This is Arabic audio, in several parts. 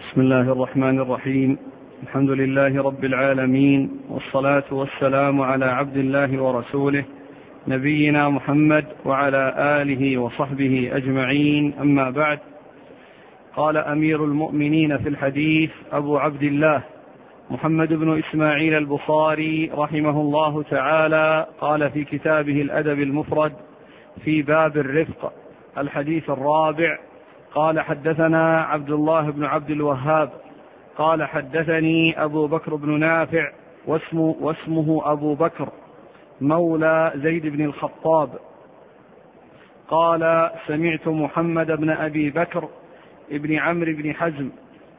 بسم الله الرحمن الرحيم. الحمد لله رب العالمين، والصلاة والسلام على عبد الله ورسوله نبينا محمد وعلى آله وصحبه أجمعين، أما بعد. قال أمير المؤمنين في الحديث أبو عبد الله محمد بن إسماعيل البخاري رحمه الله تعالى، قال في كتابه الأدب المفرد في باب الرفق الحديث الرابع، قال حدثنا عبد الله بن عبد الوهاب قال حدثني أبو بكر بن نافع واسمه أبو بكر مولى زيد بن الخطاب قال سمعت محمد بن أبي بكر ابن عمرو بن حزم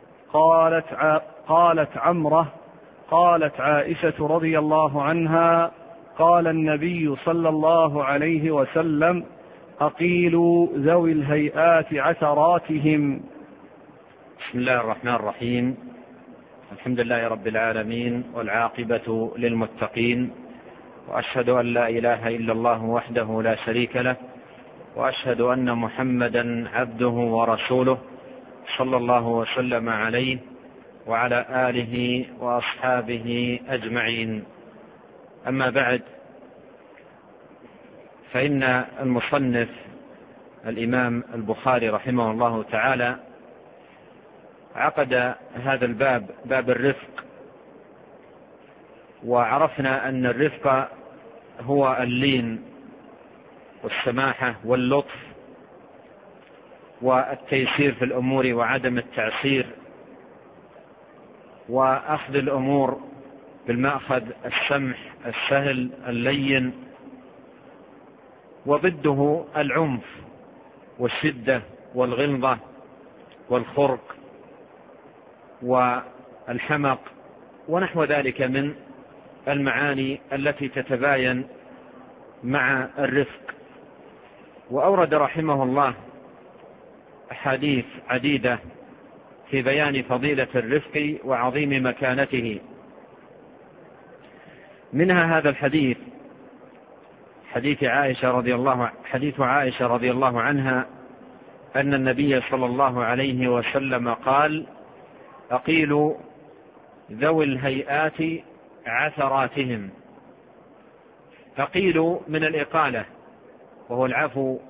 قالت عمرة قالت عائشة رضي الله عنها قال النبي صلى الله عليه وسلم أقيلوا ذوي الهيئات عثراتهم. بسم الله الرحمن الرحيم. الحمد لله رب العالمين، والعاقبة للمتقين، وأشهد أن لا إله إلا الله وحده لا شريك له، وأشهد أن محمدا عبده ورسوله صلى الله وسلم عليه وعلى آله وأصحابه أجمعين. أما بعد، فإن المصنف الإمام البخاري رحمه الله تعالى عقد هذا الباب، باب الرفق، وعرفنا أن الرفق هو اللين والسماحة واللطف والتيسير في الأمور وعدم التعسير، وأخذ الأمور بالمأخذ السمح السهل اللين، وضده العنف والشدة والغلظة والخرق والحمق ونحو ذلك من المعاني التي تتباين مع الرفق. وأورد رحمه الله أحاديث عديدة في بيان فضيلة الرفق وعظيم مكانته. منها هذا الحديث، حديث عائشة رضي الله عنها أن النبي صلى الله عليه وسلم قال: أقيلوا ذوي الهيئات عثراتهم. أقيلوا من الإقالة، وهو العفو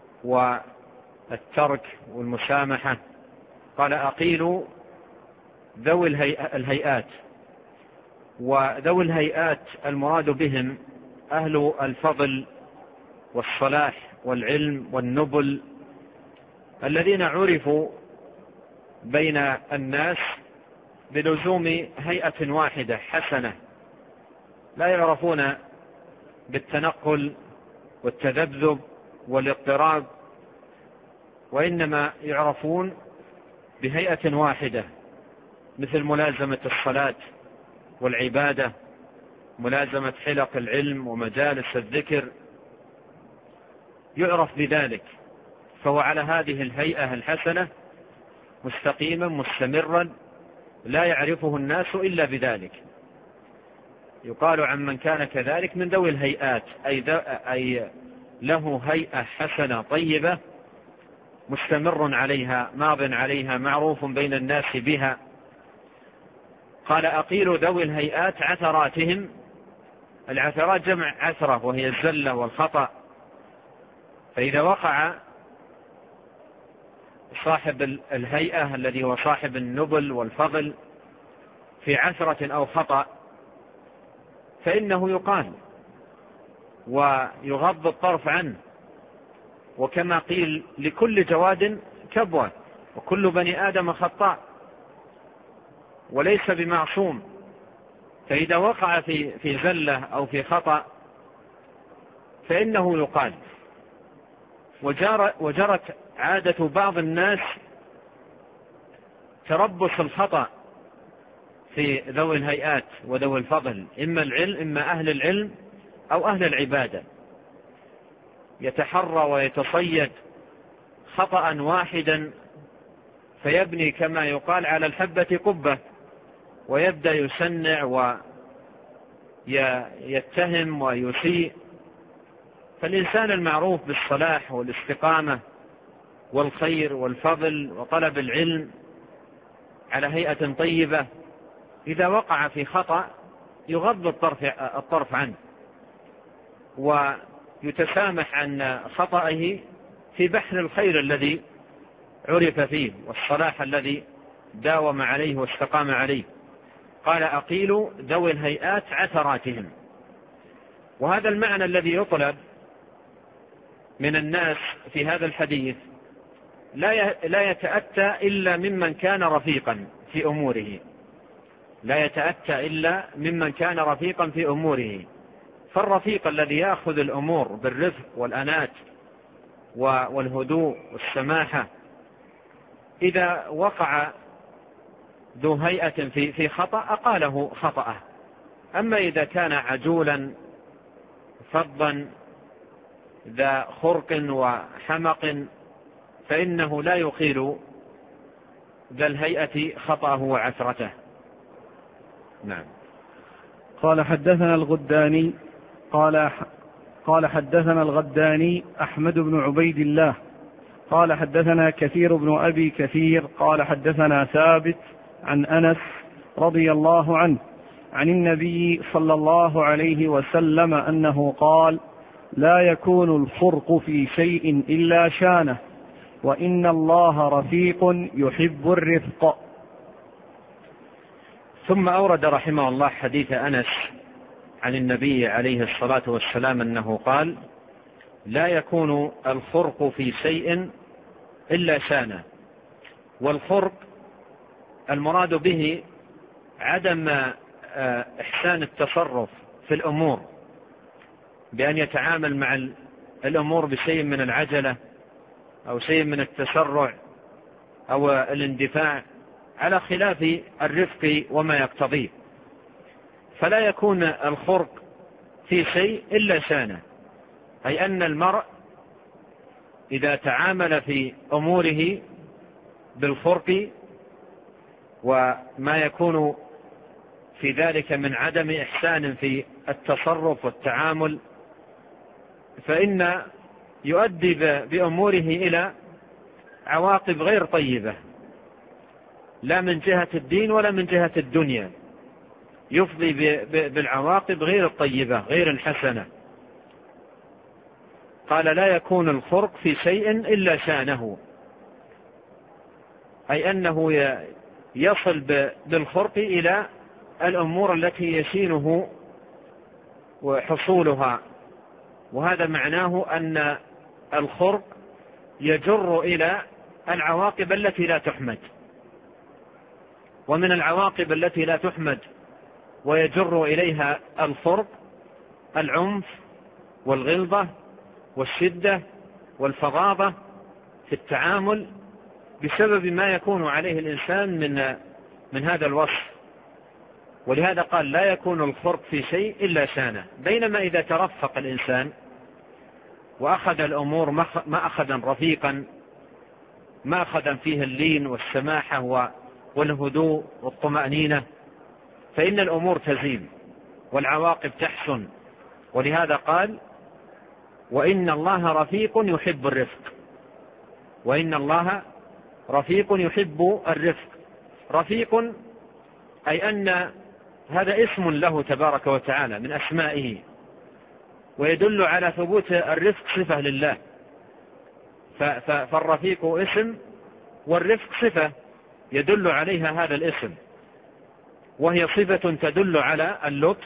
والترك والمسامحة. قال: أقيلوا ذوي الهيئات، وذوي الهيئات المراد بهم أهل الفضل والصلاح والعلم والنبل، الذين عرفوا بين الناس بلزوم هيئة واحدة حسنة، لا يعرفون بالتنقل والتذبذب والاضطراب، وإنما يعرفون بهيئة واحدة، مثل ملازمة الصلاة والعبادة، ملازمة حلق العلم ومجالس الذكر، يعرف بذلك، فهو على هذه الهيئة الحسنة مستقيما مستمرا، لا يعرفه الناس إلا بذلك. يقال عن من كان كذلك من ذوي الهيئات، أي له هيئة حسنة طيبة مستمر عليها، ماض عليها، معروف بين الناس بها. قال: أقيلوا ذوي الهيئات عثراتهم. العثرات جمع عثرة، وهي الزلة والخطأ. فإذا وقع صاحب الهيئة الذي هو صاحب النبل والفضل في عثرة أو خطأ، فإنه يقال ويغض الطرف عنه. وكما قيل: لكل جواد كبوة، وكل بني آدم خطاء، وليس بمعصوم. فإذا وقع في زلة أو في خطأ فإنه يقال. وجرت عادة بعض الناس تربص الخطأ في ذوي الهيئات وذوي الفضل، إما أهل العلم أو أهل العبادة، يتحرى ويتصيد خطأ واحدا فيبني كما يقال على الحبة قبة، ويبدأ يشنع ويتهم ويسيء. فالإنسان المعروف بالصلاح والاستقامة والخير والفضل وطلب العلم على هيئة طيبة، إذا وقع في خطأ يغض الطرف عنه ويتسامح عن خطئه في بحر الخير الذي عرف فيه والصلاح الذي داوم عليه واستقام عليه. قال أقيلوا ذوي الهيئات عثراتهم. وهذا المعنى الذي يطلب من الناس في هذا الحديث لا يتأتى إلا ممن كان رفيقا في أموره، لا يتأتى إلا ممن كان رفيقا في أموره. فالرفيق الذي يأخذ الأمور بالرفق والأنات والهدوء والسماحة، إذا وقع ذو هيئة في خطأ أقاله خطأه. أما إذا كان عجولا فظا ذا خرق وحمق فإنه لا يقيل ذا الهيئة خطأه وعثرته. نعم. قال حدثنا الغداني قال حدثنا الغداني أحمد بن عبيد الله قال حدثنا كثير بن أبي كثير قال حدثنا ثابت عن أنس رضي الله عنه عن النبي صلى الله عليه وسلم أنه قال: لا يكون الفرق في شيء إلا شانه، وإن الله رفيق يحب الرفق. ثم أورد رحمه الله حديث أنس عن النبي عليه الصلاة والسلام أنه قال: لا يكون الفرق في شيء إلا شانه. والفرق المراد به عدم إحسان التصرف في الأمور، بأن يتعامل مع الأمور بشيء من العجلة أو شيء من التسرع أو الاندفاع، على خلاف الرفق وما يقتضيه. فلا يكون الخرق في شيء إلا شانه، أي أن المرء إذا تعامل في أموره بالخرق وما يكون في ذلك من عدم إحسان في التصرف والتعامل، فإن يؤدي بأموره إلى عواقب غير طيبة، لا من جهة الدين ولا من جهة الدنيا، يفضي بالعواقب غير الطيبة غير الحسنة. قال: لا يكون الخرق في شيء إلا شانه، أي أنه يصل بالخرق إلى الأمور التي يشينه وحصولها. وهذا معناه أن الخرق يجر إلى العواقب التي لا تحمد. ومن العواقب التي لا تحمد ويجر إليها الخرق العنف والغلظة والشدة والفظاظة في التعامل، بسبب ما يكون عليه الإنسان من هذا الوصف. ولهذا قال: لا يكون الخرق في شيء إلا شانه. بينما إذا ترفق الإنسان وأخذ الأمور ما أخذا رفيقا، ما أخذا فيه اللين والسماحة والهدوء والطمأنينة، فإن الأمور تزين والعواقب تحسن. ولهذا قال: وإن الله رفيق يحب الرفق. وإن الله رفيق يحب الرفق. رفيق أي أن هذا اسم له تبارك وتعالى من أسمائه، ويدل على ثبوت الرفق صفة لله. فالرفيق اسم والرفق صفة يدل عليها هذا الاسم، وهي صفة تدل على اللطف،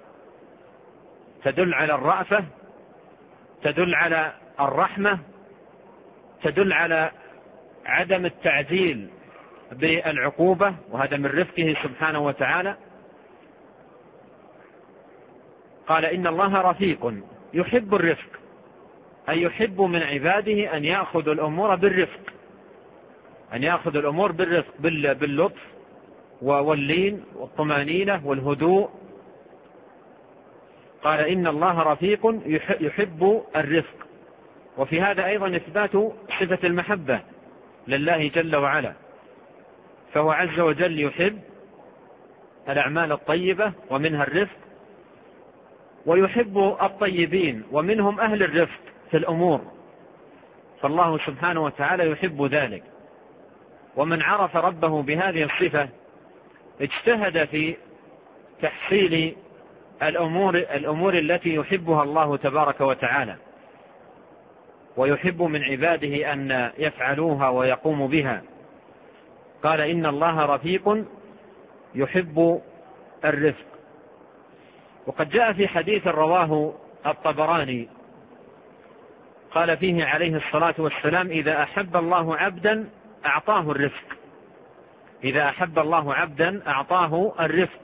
تدل على الرأفة، تدل على الرحمة، تدل على عدم التعجيل بالعقوبة، وهذا من رفقه سبحانه وتعالى. قال: إن الله رفيق يحب الرفق، أي يحب من عباده أن يأخذ الأمور بالرفق، أن يأخذ الأمور بالرفق باللطف واللين والطمانينة والهدوء. قال: إن الله رفيق يحب الرفق. وفي هذا أيضا إثبات صفة المحبة لله جل وعلا، فهو عز وجل يحب الأعمال الطيبة ومنها الرفق، ويحب الطيبين ومنهم أهل الرفق في الأمور، فالله سبحانه وتعالى يحب ذلك. ومن عرف ربه بهذه الصفة اجتهد في تحصيل الأمور التي يحبها الله تبارك وتعالى ويحب من عباده أن يفعلوها ويقوموا بها. قال إن الله رفيق يحب الرفق. وقد جاء في حديث رواه الطبراني قال فيه عليه الصلاة والسلام: إذا أحب الله عبدا أعطاه الرفق. إذا أحب الله عبدا أعطاه الرفق.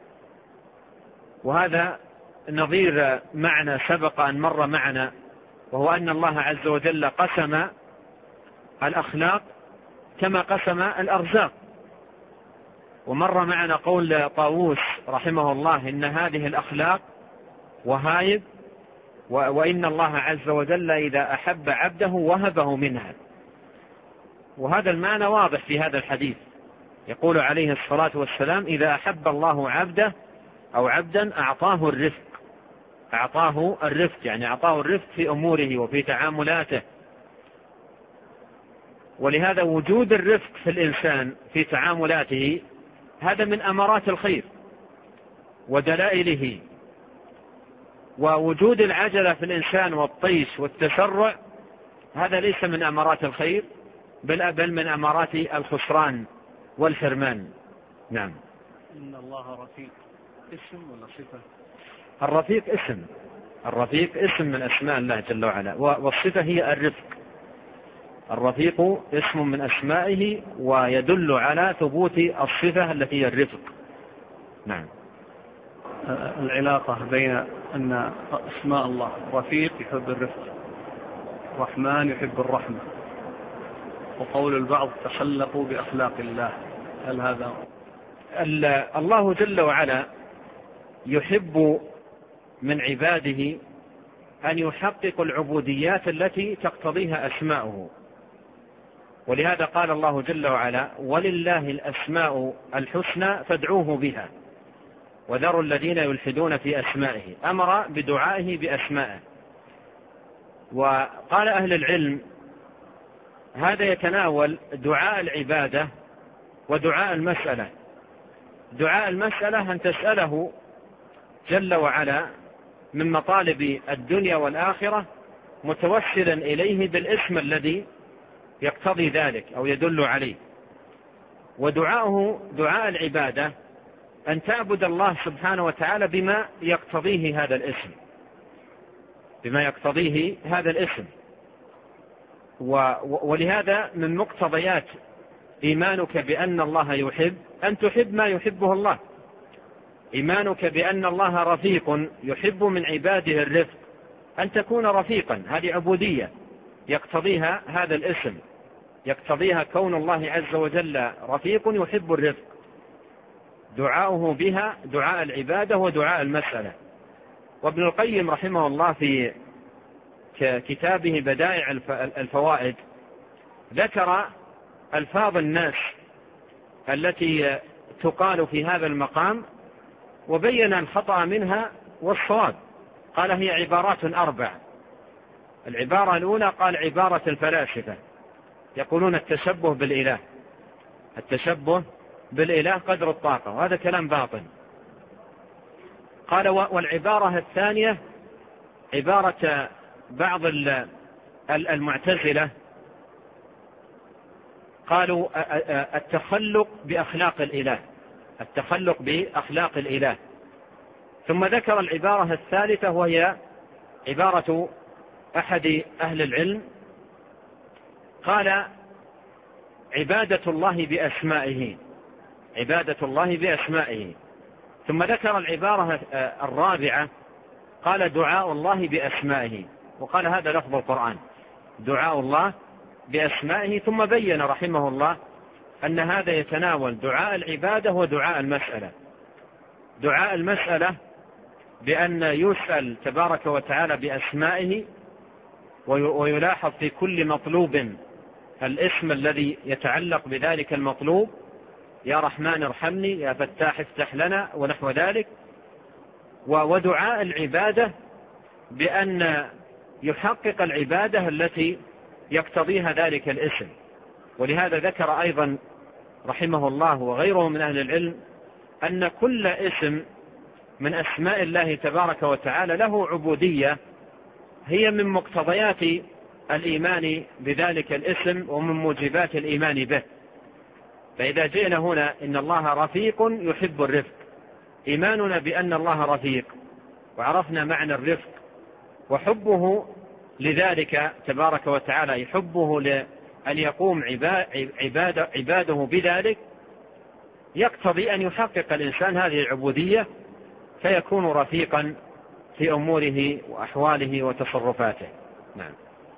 وهذا نظير معنى سبق أن مر معنا، وهو أن الله عز وجل قسم الأخلاق كما قسم الأرزاق. ومر معنا قول طاووس رحمه الله: إن هذه الأخلاق وهايب، وإن الله عز وجل إذا أحب عبده وهبه منها. وهذا المعنى واضح في هذا الحديث. يقول عليه الصلاة والسلام: إذا أحب الله عبده أو عبدا أعطاه الرفق. أعطاه الرفق يعني أعطاه الرفق في أموره وفي تعاملاته. ولهذا وجود الرفق في الإنسان في تعاملاته هذا من أمارات الخير ودلائله. ووجود العجلة في الإنسان والطيش والتسرع هذا ليس من أمارات الخير، بل من أمارات الخسران والحرمان. نعم. إن الله رفيق اسم ولا صفة؟ الرفيق اسم. الرفيق اسم من أسماء الله جل وعلا، والصفة هي الرفق. الرفيق اسم من أسمائه ويدل على ثبوت الصفة التي هي الرفق. نعم. العلاقة بين أن أسماء الله رفيق يحب الرفق، رحمن يحب الرحمة، وقول البعض تخلقوا بأخلاق الله، هل هذا؟ الله جل وعلا يحب من عباده أن يحققوا العبوديات التي تقتضيها أسماؤه. ولهذا قال الله جل وعلا: ولله الأسماء الحسنى فادعوه بها وذروا الذين يلحدون في أسمائه. أمر بدعائه بأسمائه. وقال أهل العلم: هذا يتناول دعاء العبادة ودعاء المسألة. دعاء المسألة أن تسأله جل وعلا من مطالب الدنيا والآخرة متوسلا إليه بالاسم الذي يقتضي ذلك أو يدل عليه. ودعاءه دعاء العبادة أن تعبد الله سبحانه وتعالى بما يقتضيه هذا الاسم، بما يقتضيه هذا الاسم. ولهذا من مقتضيات إيمانك بأن الله يحب أن تحب ما يحبه الله. إيمانك بأن الله رفيق يحب من عباده الرفق، أن تكون رفيقا، هذه عبودية يقتضيها هذا الاسم، يقتضيها كون الله عز وجل رفيق يحب الرفق. دعاؤه بها دعاء العبادة ودعاء المسألة. وابن القيم رحمه الله في كتابه بدائع الفوائد ذكر ألفاظ الناس التي تقال في هذا المقام وبين الخطأ منها والصواب. قال: هي عبارات 4. العبارة الأولى قال عبارة الفلاسفة، يقولون التشبه بالإله، التشبه بالإله قدر الطاقة، وهذا كلام باطل. قال: والعبارة الثانية عبارة بعض المعتزلة، قالوا التخلق بأخلاق الإله، التخلق بأخلاق الإله. ثم ذكر العبارة الثالثة وهي عبارة أحد أهل العلم، قال عبادة الله بأسمائه، عبادة الله بأسمائه. ثم ذكر العبارة الرابعة قال دعاء الله بأسمائه، وقال هذا لفظ القرآن، دعاء الله بأسمائه. ثم بين رحمه الله أن هذا يتناول دعاء العبادة ودعاء المسألة. دعاء المسألة بأن يسأل تبارك وتعالى بأسمائه، ويلاحظ في كل مطلوب الاسم الذي يتعلق بذلك المطلوب، يا رحمن ارحمني، يا فتاح افتح لنا، ونحو ذلك. ودعاء العبادة بأن يحقق العبادة التي يقتضيها ذلك الاسم. ولهذا ذكر أيضا رحمه الله وغيره من أهل العلم أن كل اسم من أسماء الله تبارك وتعالى له عبودية هي من مقتضيات الإيمان بذلك الاسم ومن موجبات الإيمان به. فإذا جئنا هنا إن الله رفيق يحب الرفق، إيماننا بأن الله رفيق وعرفنا معنى الرفق وحبه لذلك تبارك وتعالى، يحبه لأن يقوم عباده بذلك، يقتضي أن يحقق الإنسان هذه العبودية فيكون رفيقا في أموره وأحواله وتصرفاته. نعم.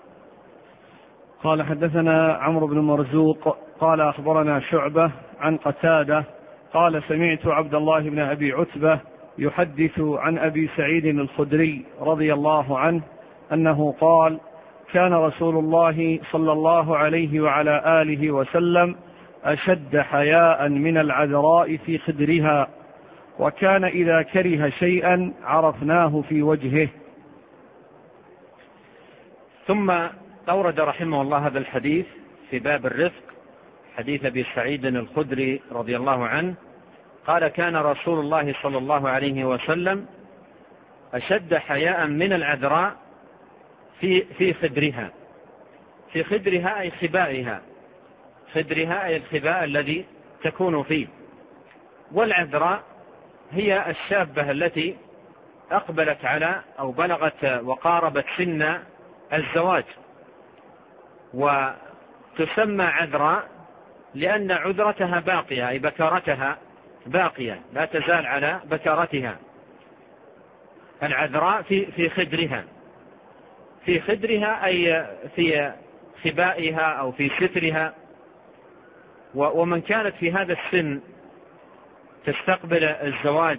قال حدثنا عمرو بن مرزوق قال أخبرنا شعبة عن قتادة قال سمعت عبد الله بن أبي عتبة يحدث عن أبي سعيد الخدري رضي الله عنه أنه قال كان رسول الله صلى الله عليه وعلى آله وسلم أشد حياء من العذراء في خدرها، وكان إذا كره شيئا عرفناه في وجهه. ثم أورد رحمه الله هذا الحديث في باب الرفق، حديث أبي سعيد الخدري رضي الله عنه قال كان رسول الله صلى الله عليه وسلم أشد حياء من العذراء في خدرها. في خدرها أي خبائها، خدرها أي الخباء الذي تكون فيه. والعذراء هي الشابة التي أقبلت على أو بلغت وقاربت سن الزواج، وتسمى عذراء لأن عذرتها باقية، أي بكارتها باقية لا تزال على بكارتها. العذراء في خدرها، في خدرها أي في خبائها أو في سترها. ومن كانت في هذا السن تستقبل الزواج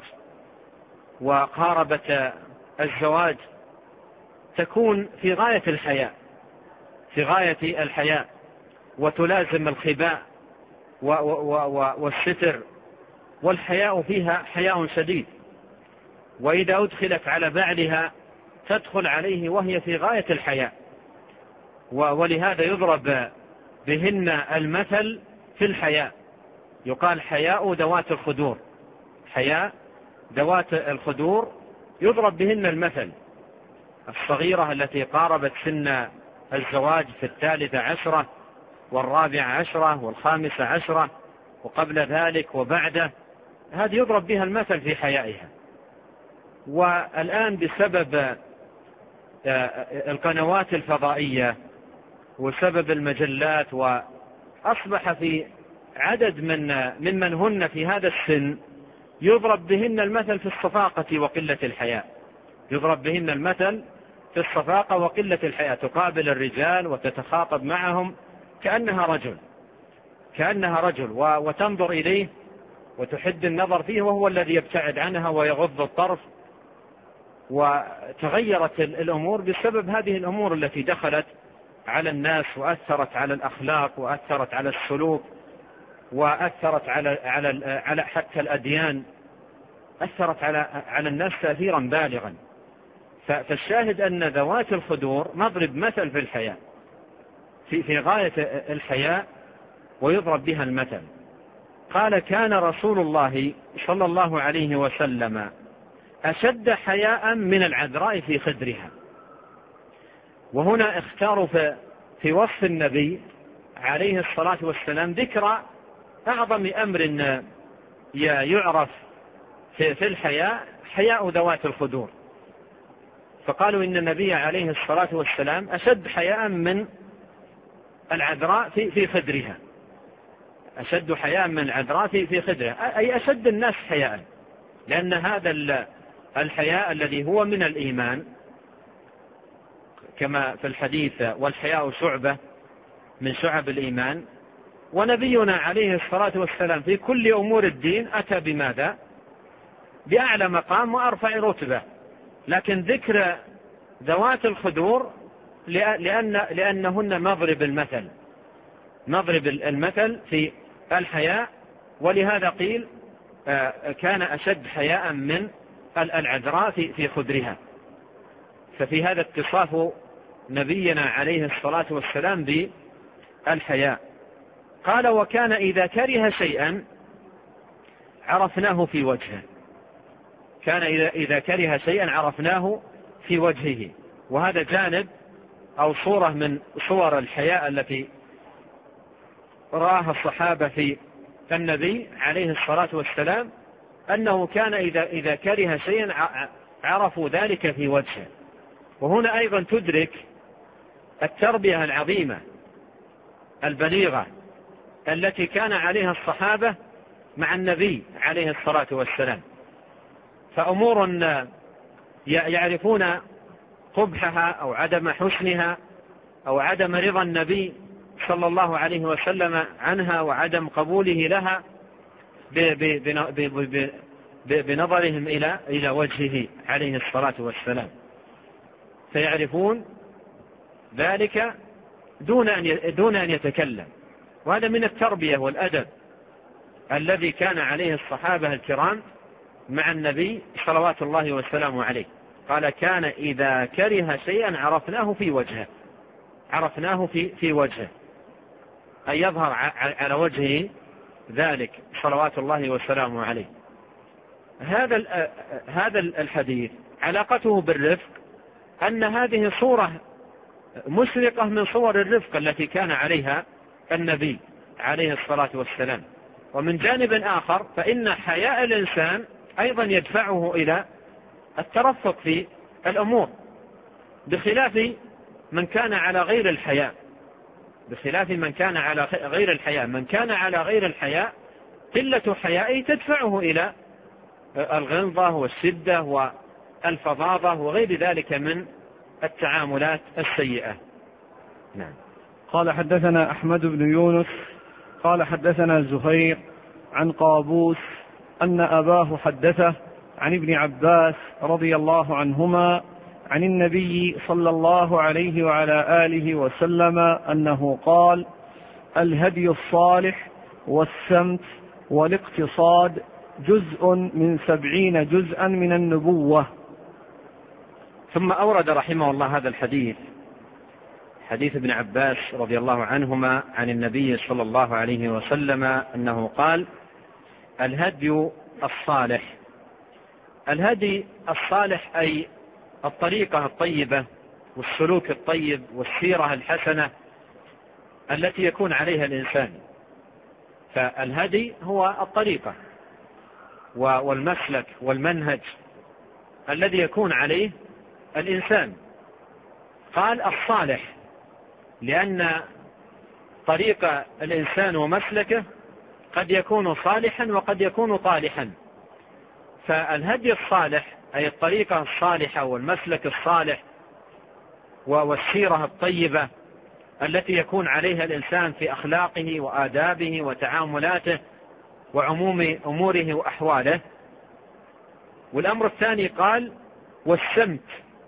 وقاربت الزواج تكون في غاية الحياء، في غاية الحياء، وتلازم الخباء والستر، والحياء فيها حياء شديد. وإذا أدخلت على بعلها تدخل عليه وهي في غاية الحياء، ولهذا يضرب بهن المثل في الحياء، يقال حياء ذوات الخدور، حياء ذوات الخدور يضرب بهن المثل. الصغيرة التي قاربت سن الزواج في 13 و14 و15 وقبل ذلك وبعده، هذه يضرب بها المثل في حيائها. والآن بسبب القنوات الفضائية وسبب المجلات، وأصبح في عدد ممن هن في هذا السن يضرب بهن المثل في الصفاقة وقلة الحياء، يضرب بهن المثل في الصفاقة وقلة الحياء، تقابل الرجال وتتخاطب معهم كأنها رجل وتنظر إليه وتحد النظر فيه وهو الذي يبتعد عنها ويغض الطرف. وتغيرت الأمور بسبب هذه الأمور التي دخلت على الناس وأثرت على الأخلاق وأثرت على السلوك وأثرت على حتى الأديان، أثرت على الناس تأثيرا بالغا. فالشاهد أن ذوات الخدور نضرب مثل في الحياة، في غاية الحياة ويضرب بها المثل. قال كان رسول الله صلى الله عليه وسلم أشد حياء من العذراء في خدرها. وهنا اختاروا في وصف النبي عليه الصلاة والسلام ذكر أعظم أمر يعرف في الحياء، حياء ذوات الخدور. فقالوا إن النبي عليه الصلاة والسلام أشد حياء من العذراء في خدرها، أشد حياء من العذراء في خدرها، أي أشد الناس حياء، لأن هذا الحياء الذي هو من الإيمان كما في الحديث والحياء شعبة من شعب الإيمان. ونبينا عليه الصلاة والسلام في كل أمور الدين أتى بماذا؟ بأعلى مقام وأرفع رتبة، لكن ذكر ذوات الخدور لأنهن مضرب المثل في الحياء. ولهذا قيل كان أشد حياء من العذراء في خدرها. ففي هذا اتصاف نبينا عليه الصلاة والسلام بالحياء. قال وكان إذا كره شيئا عرفناه في وجهه. كان إذا كره شيئا عرفناه في وجهه. وهذا جانب أو صورة من صور الحياء التي رآها الصحابة في النبي عليه الصلاة والسلام، أنه كان إذا كره شيئا عرفوا ذلك في وجهه. وهنا أيضا تدرك التربية العظيمة البليغة التي كان عليها الصحابة مع النبي عليه الصلاة والسلام. فأمور يعرفون قبحها أو عدم حسنها أو عدم رضا النبي صلى الله عليه وسلم عنها وعدم قبوله لها بنظرهم إلى وجهه عليه الصلاة والسلام، فيعرفون ذلك دون أن يتكلم. وهذا من التربية والأدب الذي كان عليه الصحابة الكرام مع النبي صلوات الله وسلامه عليه. قال كان إذا كره شيئا عرفناه في وجهه. عرفناه في وجهه أي يظهر على وجهه ذلك صلوات الله وسلامه عليه. هذا الحديث علاقته بالرفق أن هذه صورة مشرقة من صور الرفق التي كان عليها النبي عليه الصلاة والسلام. ومن جانب آخر فإن حياء الإنسان أيضا يدفعه إلى الترفق في الأمور، بخلاف من كان على غير الحياء. من كان على غير الحياء قلة حيائه تدفعه إلى الغلظة والشدة والفظاظة وغير ذلك من التعاملات السيئة. نعم. قال حدثنا أحمد بن يونس قال حدثنا زهير عن قابوس أن أباه حدثه عن ابن عباس رضي الله عنهما عن النبي صلى الله عليه وعلى آله وسلم أنه قال: الهدي الصالح والسمت والاقتصاد جزء من 70 جزءا من النبوة. ثم أورد رحمه الله هذا الحديث، حديث ابن عباس رضي الله عنهما عن النبي صلى الله عليه وسلم أنه قال: الهدي الصالح. الهدي الصالح أي الطريقة الطيبة والسلوك الطيب والسيرة الحسنة التي يكون عليها الإنسان. فالهدي هو الطريقة والمسلك والمنهج الذي يكون عليه الإنسان. قال الصالح لأن طريق الإنسان ومسلكه قد يكون صالحا وقد يكون طالحا. فالهدي الصالح أي الطريقة الصالحة والمسلك الصالح والسيرة الطيبة التي يكون عليها الإنسان في أخلاقه وآدابه وتعاملاته وعموم أموره وأحواله. والأمر الثاني قال والسمت.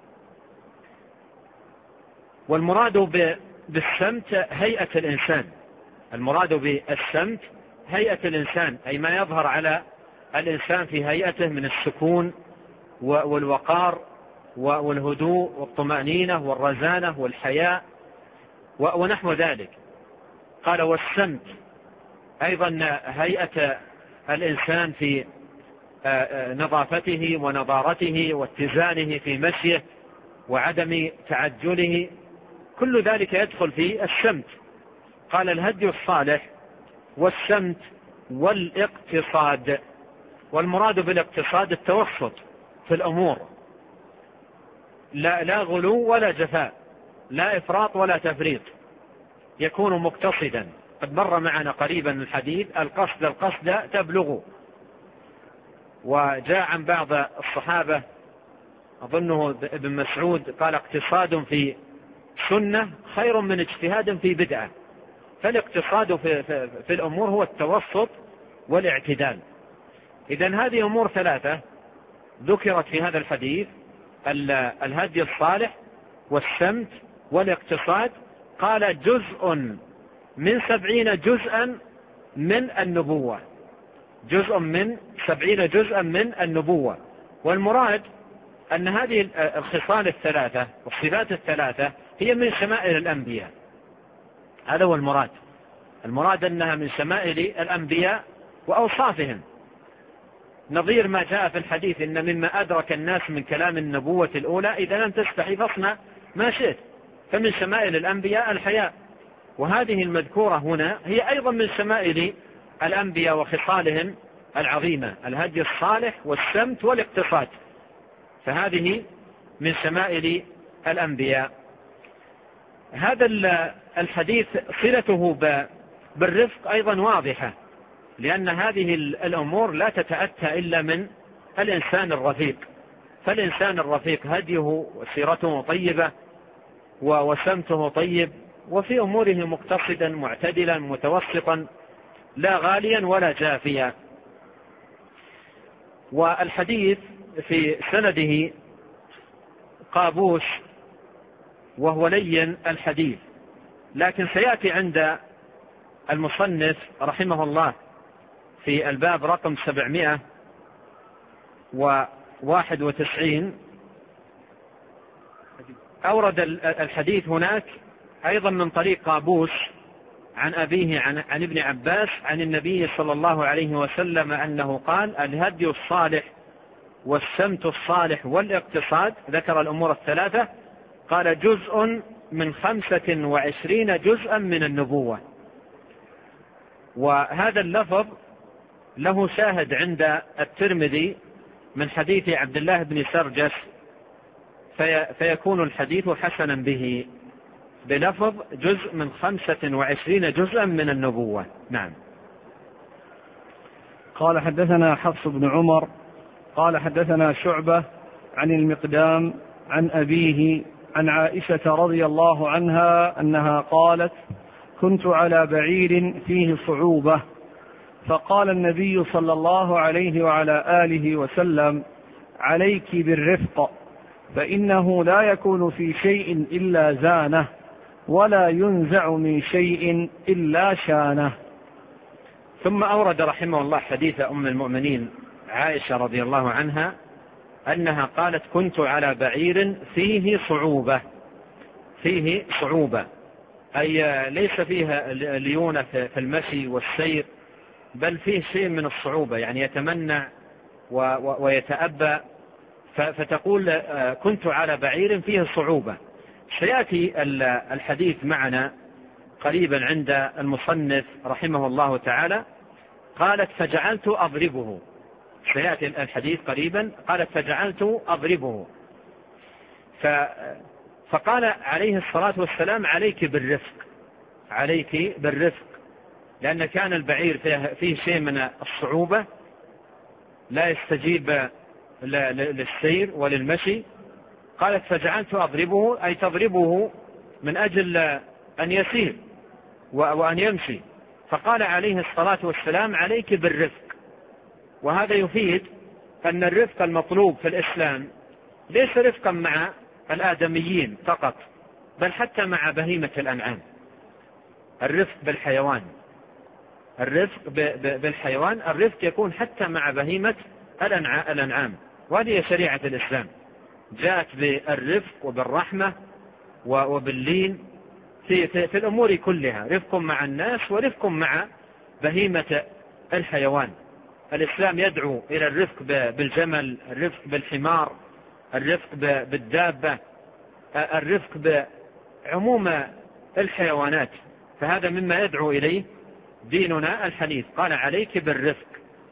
والمراد بالسمت هيئة الإنسان. المراد بالسمت هيئة الإنسان أي ما يظهر على الإنسان في هيئته من السكون والوقار والهدوء والطمأنينة والرزانة والحياء ونحو ذلك. قال والسمت أيضا هيئة الإنسان في نظافته ونضارته واتزانه في مشيه وعدم تعجله، كل ذلك يدخل في السمت. قال الهدي الصالح والسمت والاقتصاد. والمراد بالاقتصاد التوسط في الأمور، لا غلو ولا جفاء، لا إفراط ولا تفريط، يكون مقتصدا. قد مر معنا قريبا الحديث القصد تبلغ. وجاء عن بعض الصحابة أظنه ابن مسعود قال اقتصاد في سنة خير من اجتهاد في بدعة. فالاقتصاد في الأمور هو التوسط والاعتدال. إذن هذه أمور ثلاثة ذكرت في هذا الحديث: الهدي الصالح والسمت والاقتصاد. قال جزء من 70 جزءا من النبوة. جزء من 70 جزءا من النبوة. والمراد أن هذه الخصال الثلاثة والصفات الثلاثة هي من شمائل الأنبياء. هذا هو المراد. المراد أنها من شمائل الأنبياء وأوصافهم، نظير ما جاء في الحديث إن مما أدرك الناس من كلام النبوة الأولى إذا لم تستحي فاصنع ما شئت. فمن شمائل الأنبياء الحياء، وهذه المذكورة هنا هي أيضا من شمائل الأنبياء وخصالهم العظيمة، الهدي الصالح والسمت والاقتصاد، فهذه من شمائل الأنبياء. هذا الحديث صلته بالرفق أيضا واضحة، لأن هذه الأمور لا تتأتى إلا من الإنسان الرفيق. فالإنسان الرفيق هديه وسيرته طيبة وسمته طيب، وفي أموره مقتصدا معتدلا متوسطا، لا غاليا ولا جافيا. والحديث في سنده قابوس وهو لين الحديث، لكن سيأتي عند المصنف رحمه الله في الباب رقم 791 أورد الحديث هناك أيضا من طريق قابوس عن أبيه عن ابن عباس عن النبي صلى الله عليه وسلم أنه قال: الهدي الصالح والسمت الصالح والاقتصاد، ذكر الأمور الثلاثة، قال: جزء من 25 جزءا من النبوة. وهذا اللفظ له شاهد عند الترمذي من حديث عبد الله بن سرجس، فيكون الحديث حسنا به بلفظ جزء من 25 جزءا من النبوة. نعم. قال: حدثنا حفص بن عمر قال: حدثنا شعبة عن المقدام عن أبيه عن عائشة رضي الله عنها أنها قالت: كنت على بعير فيه صعوبة، فقال النبي صلى الله عليه وعلى آله وسلم: عليك بالرفق، فإنه لا يكون في شيء إلا زانه، ولا ينزع من شيء إلا شانه. ثم أورد رحمه الله حديث أم المؤمنين عائشة رضي الله عنها أنها قالت: كنت على بعير فيه صعوبة. فيه صعوبة أي ليس فيها ليونة في المشي والسير، بل فيه شيء من الصعوبة، يعني يتمنع ويتأبى، فتقول كنت على بعير فيه صعوبة. سيأتي الحديث معنا قريبا عند المصنف رحمه الله تعالى. قالت: فجعلت أضربه. سيأتي الحديث قريبا. قالت: فجعلت أضربه. فقال عليه الصلاة والسلام: عليك بالرفق، عليك بالرفق، لأن كان البعير فيه شيء من الصعوبة، لا يستجيب للسير وللمشي. قالت: فجعلت أضربه، أي تضربه من أجل أن يسير وأن يمشي. فقال عليه الصلاة والسلام: عليك بالرفق. وهذا يفيد أن الرفق المطلوب في الإسلام ليس رفقا مع الآدميين فقط، بل حتى مع بهيمة الأنعام. الرفق بالحيوان، الرفق بالحيوان، الرفق يكون حتى مع بهيمة الأنعام. وهذه شريعة الإسلام، جاءت بالرفق وبالرحمة وباللين في الأمور كلها، رفق مع الناس ورفق مع بهيمة الحيوان. الإسلام يدعو إلى الرفق بالجمل، الرفق بالحمار، الرفق بالدابة، الرفق بعموم الحيوانات، فهذا مما يدعو إليه ديننا الحنيف. قال: عليك بالرفق.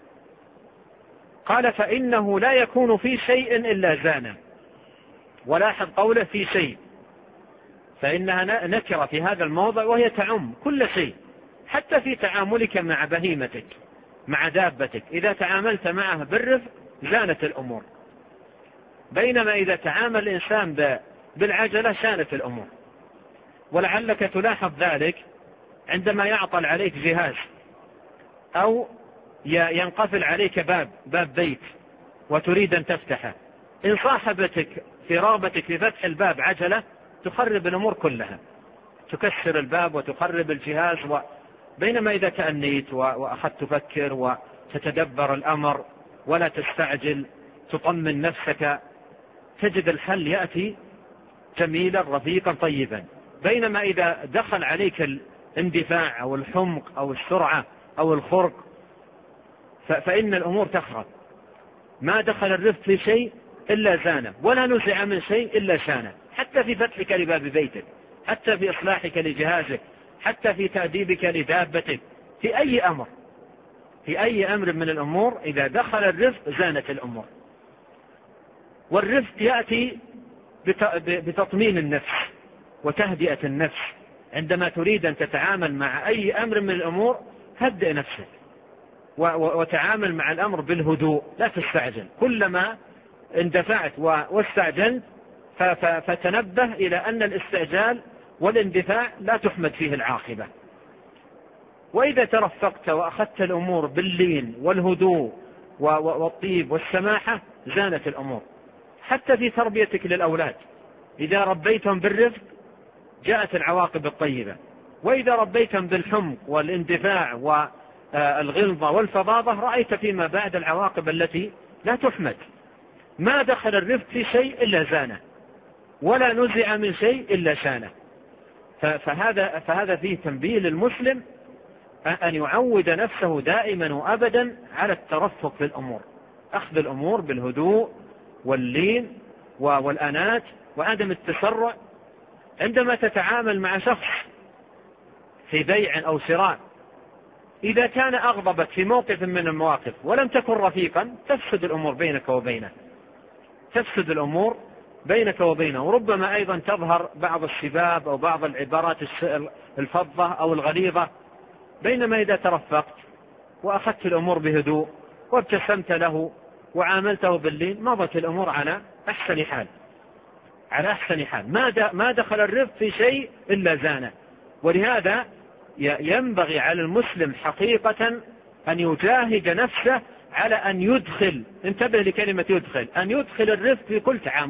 قال: فإنه لا يكون في شيء إلا زانه. ولاحظ قوله في شيء، فإنها نكرة في هذا الموضع، وهي تعم كل شيء، حتى في تعاملك مع بهيمتك مع دابتك، إذا تعاملت معها بالرفق زانت الأمور، بينما إذا تعامل الإنسان بالعجلة شانت الأمور. ولعلك تلاحظ ذلك عندما يعطل عليك جهاز أو ينقفل عليك باب بيت وتريد أن تفتحه، إن صاحبتك في رغبتك في فتح الباب عجلة تخرب الأمور كلها، تكسر الباب وتخرب الجهاز. بينما إذا تأنيت وأخذت تفكر وتتدبر الأمر ولا تستعجل، تطمن نفسك، تجد الحل يأتي جميلا رفيقا طيبا. بينما إذا دخل عليك الاندفاع أو الحمق أو السرعة أو الخرق فإن الأمور تخرب. ما دخل الرفق في شيء إلا زانه، ولا نزع من شيء إلا شانه، حتى في فتحك لباب بيتك، حتى في إصلاحك لجهازك، حتى في تأديبك لدابتك، في أي أمر من الأمور إذا دخل الرفق زانت الأمور. والرفق يأتي بتطمين النفس وتهدئة النفس. عندما تريد أن تتعامل مع أي أمر من الأمور هدئ نفسك وتعامل مع الأمر بالهدوء، لا تستعجل. كلما اندفعت واستعجلت فتنبه إلى أن الاستعجال والاندفاع لا تحمد فيه العاقبة. وإذا ترفقت وأخذت الأمور باللين والهدوء والطيب والسماحة زانت الأمور. حتى في تربيتك للأولاد، إذا ربيتهم بالرفق جاءت العواقب الطيبة، وإذا ربيتهم بالحمق والاندفاع والغلظة والفظاظة رأيت فيما بعد العواقب التي لا تحمد. ما دخل الرفق في شيء إلا زانه، ولا نزع من شيء إلا شانه. فهذا فيه تنبيه للمسلم أن يعود نفسه دائما وأبدا على الترفق في الأمور، أخذ الأمور بالهدوء واللين والأنات وعدم التسرع. عندما تتعامل مع شخص في بيع أو شراء، إذا كان أغضبك في موقف من المواقف ولم تكن رفيقا تفسد الأمور بينك وبينه، وربما أيضا تظهر بعض الشباب أو بعض العبارات الفظة أو الغليظة. بينما إذا ترفقت وأخذت الأمور بهدوء وابتسمت له وعاملته باللين مضت الأمور على أحسن حال. ما دخل الرفق في شيء إلا زانه. ولهذا ينبغي على المسلم حقيقة أن يجاهد نفسه على أن يدخل، انتبه لكلمة يدخل، أن يدخل الرفق في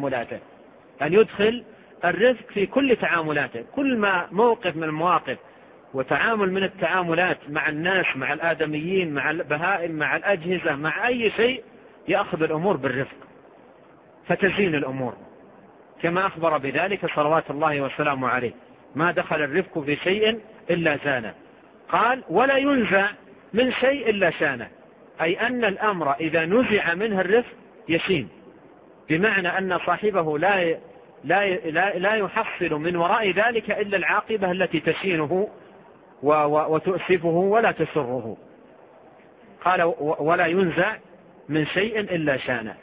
كل تعاملاته، كل ما موقف من المواقف وتعامل من التعاملات مع الناس، مع الآدميين، مع البهائم، مع الأجهزة، مع أي شيء يأخذ الأمور بالرفق فتزين الأمور، كما أخبر بذلك صلوات الله وسلامه عليه: ما دخل الرفق في شيء إلا زانه. قال: ولا ينزع من شيء إلا شانه، أي أن الأمر إذا نزع منه الرفق يشين، بمعنى أن صاحبه لا يحصل من وراء ذلك إلا العاقبة التي تشينه وتؤسفه ولا تسره. قال: ولا ينزع من شيء إلا شانه.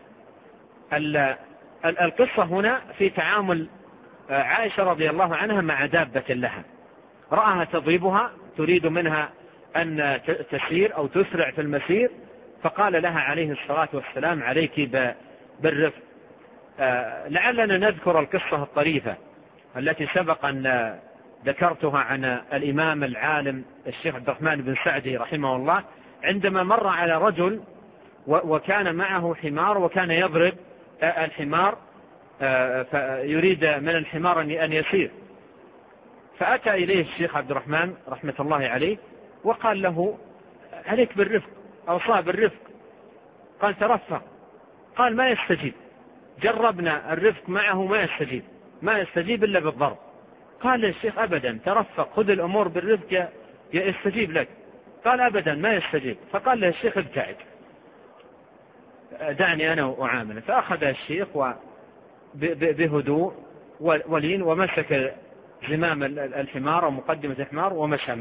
القصة هنا في تعامل عائشة رضي الله عنها مع دابة لها، رأها تضربها تريد منها أن تسير أو تسرع في المسير، فقال لها عليه الصلاة والسلام: عليك بالرفق. لعلنا نذكر القصة الطريفة التي سبق أن ذكرتها عن الإمام العالم الشيخ عبد الرحمن بن سعدي رحمه الله، عندما مر على رجل وكان معه حمار وكان يضرب الحمار، فيريد من الحمار أن يسير، فأتى إليه الشيخ عبد الرحمن رحمة الله عليه وقال له: عليك بالرفق، أوصاه بالرفق. قال: ترفق. قال: ما يستجيب، جربنا الرفق معه ما يستجيب إلا بالضرب. قال الشيخ: أبدا، ترفق، خذ الأمور بالرفق يستجيب لك. قال: أبدا ما يستجيب. فقال له الشيخ: ابتعد، دعني أنا أعامله. فأخذ الشيخ بهدوء ولين ومسك زمام الحمار ومقدمة الحمار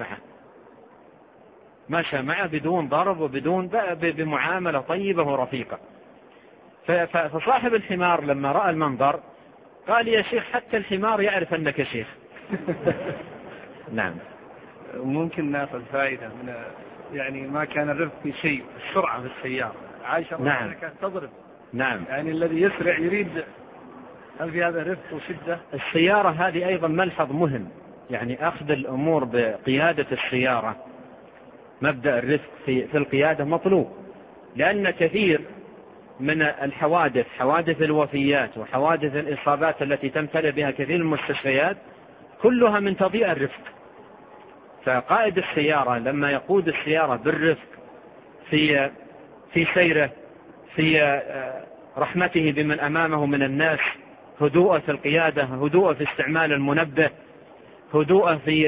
ومشى معه بدون ضرب وبدون بمعاملة طيبة ورفيقة. فصاحب الحمار لما رأى المنظر قال: يا شيخ، حتى الحمار يعرف أنك شيخ. نعم. ممكن نأخذ فائدة من يعني ما كان الرفق في شيء، السرعة في السيارة. عائشة نعم. كانت تضرب. نعم. يعني الذي يسرع يريد، هل في هذا رفق وشدة؟ السيارة هذه أيضا ملحظ مهم، يعني أخذ الأمور بقيادة السيارة، مبدأ الرفق في القيادة مطلوب، لأن كثير من الحوادث، حوادث الوفيات وحوادث الإصابات التي تمتلئ بها كثير من المستشفيات كلها من تضييع الرفق. فقائد السيارة لما يقود السيارة بالرفق في سيره، في رحمته بمن أمامه من الناس، هدوء في القيادة، هدوء في استعمال المنبه، هدوء في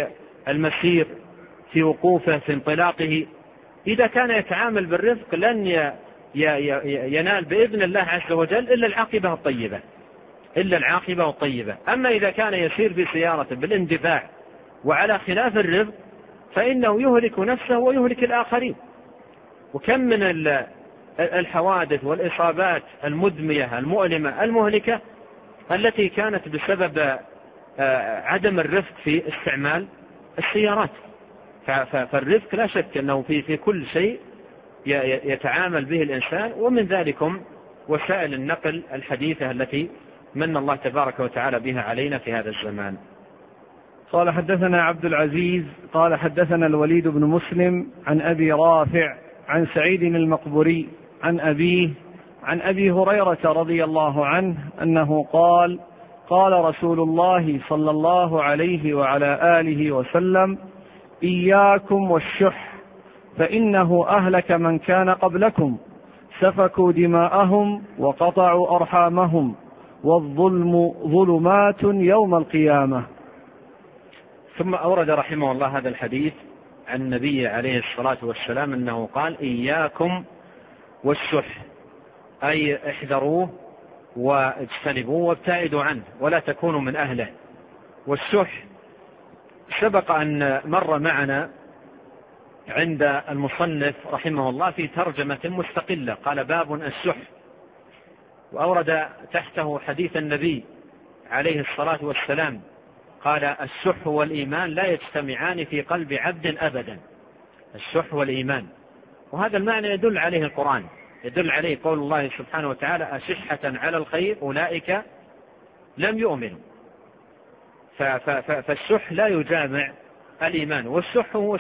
المسير، في وقوفه، في انطلاقه. إذا كان يتعامل بالرفق لن ينال بإذن الله عز وجل إلا العاقبة الطيبة. أما إذا كان يسير في سيارته بالاندفاع وعلى خلاف الرفق فإنه يهلك نفسه ويهلك الآخرين. وكم من الحوادث والإصابات المدمية المؤلمة المهلكة التي كانت بسبب عدم الرفق في استعمال السيارات. فالرفق لا شك أنه في كل شيء يتعامل به الإنسان، ومن ذلكم وسائل النقل الحديثة التي من الله تبارك وتعالى بها علينا في هذا الزمان. قال حدثنا عبد العزيز قال حدثنا الوليد بن مسلم عن أبي رافع عن سعيد المقبري عن أبيه عن أبي هريرة رضي الله عنه أنه قال: قال رسول الله صلى الله عليه وعلى آله وسلم: إياكم والشح فإنه أهلك من كان قبلكم، سفكوا دماءهم وقطعوا أرحامهم، والظلم ظلمات يوم القيامة. ثم أورد رحمه الله هذا الحديث عن النبي عليه الصلاة والسلام أنه قال: إياكم والشح، أي احذروه واجتنبوه وابتعدوا عنه ولا تكونوا من أهله. والشح سبق أن مر معنا عند المصنف رحمه الله في ترجمة مستقلة، قال: باب الشح، وأورد تحته حديث النبي عليه الصلاة والسلام قال: الشح والإيمان لا يجتمعان في قلب عبد أبدا. الشح والإيمان، وهذا المعنى يدل عليه القرآن، يدل عليه قول الله سبحانه وتعالى: أشحة على الخير أولئك لم يؤمنوا. فالشح لا يجامع الإيمان. والشح هو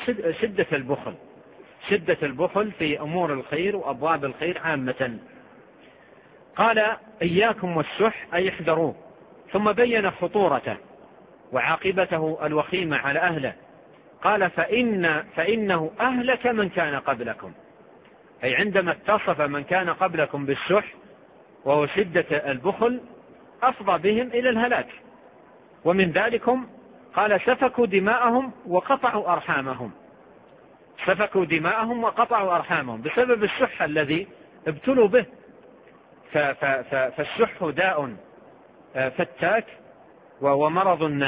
شدة البخل في أمور الخير وأبواب الخير عامة. قال: إياكم والشح، أي احذروه. ثم بين خطورته وعاقبته الوخيمة على أهله. قال: فإنه أهلك من كان قبلكم، أي عندما اتصف من كان قبلكم بالشح وهو شدة البخل أفضى بهم إلى الهلاك. ومن ذلكم قال: سفكوا دماءهم وقطعوا أرحامهم. سفكوا دماءهم وقطعوا أرحامهم بسبب الشح الذي ابتلوا به. فالشح داء فتاك ومرض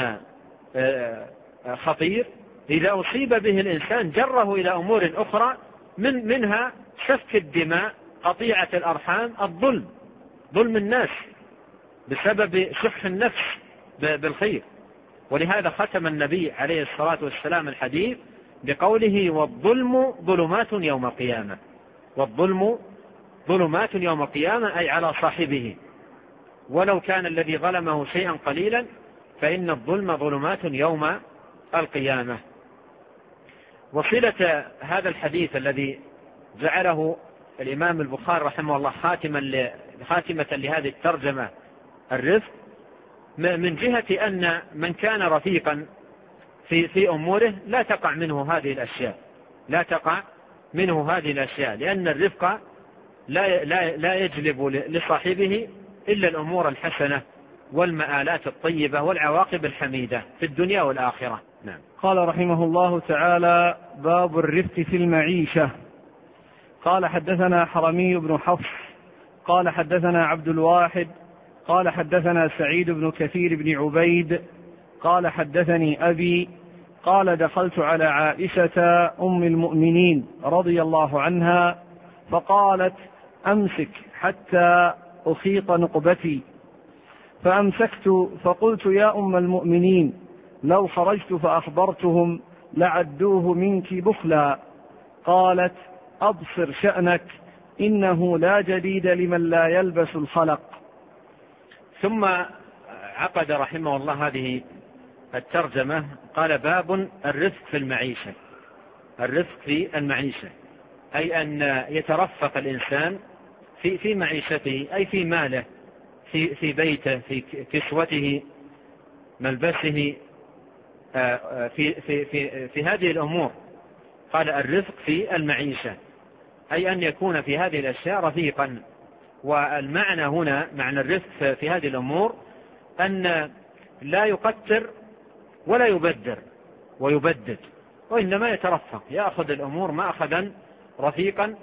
خطير، إذا أصيب به الإنسان جره إلى أمور أخرى منها سفك الدماء، قطيعة الأرحام، ظلم الناس بسبب شح النفس بالخير. ولهذا ختم النبي عليه الصلاة والسلام الحديث بقوله: والظلم ظلمات يوم القيامة. والظلم ظلمات يوم القيامة، أي على صاحبه، ولو كان الذي ظلمه شيئا قليلا فإن الظلم ظلمات يوم القيامة. وصلة هذا الحديث الذي جعله الإمام البخاري رحمه الله خاتمة لهذه الترجمة الرفق، من جهة أن من كان رفيقا في أموره لا تقع منه هذه الأشياء، لأن الرفق لا يجلب لصاحبه إلا الأمور الحسنة والمآلات الطيبة والعواقب الحميدة في الدنيا والآخرة. نعم. قال رحمه الله تعالى: باب الرفق في المعيشة. قال: حدثنا حرمي بن حفص قال حدثنا عبد الواحد قال حدثنا سعيد بن كثير بن عبيد قال: حدثني أبي قال: دخلت على عائشة أم المؤمنين رضي الله عنها فقالت: أمسك حتى أخيط نقبتي. فأمسكت فقلت: يا أم المؤمنين، لو خرجت فأخبرتهم لعدوه منك بخلا. قالت: أبصر شأنك، إنه لا جديد لمن لا يلبس الخلق. ثم عقد رحمه الله هذه الترجمة، قال: باب الرفق في المعيشة. الرفق في المعيشة، أي أن يترفق الإنسان في معيشته، أي في ماله، في بيته، في كسوته، ملبسه، في هذه الأمور. قال: الرفق في المعيشة، أي أن يكون في هذه الأشياء رفيقا. والمعنى هنا، معنى الرفق في هذه الأمور، أن لا يقتر ولا يبدر، ويبدد، وإنما يترفق، يأخذ الأمور مأخذا رفيقا،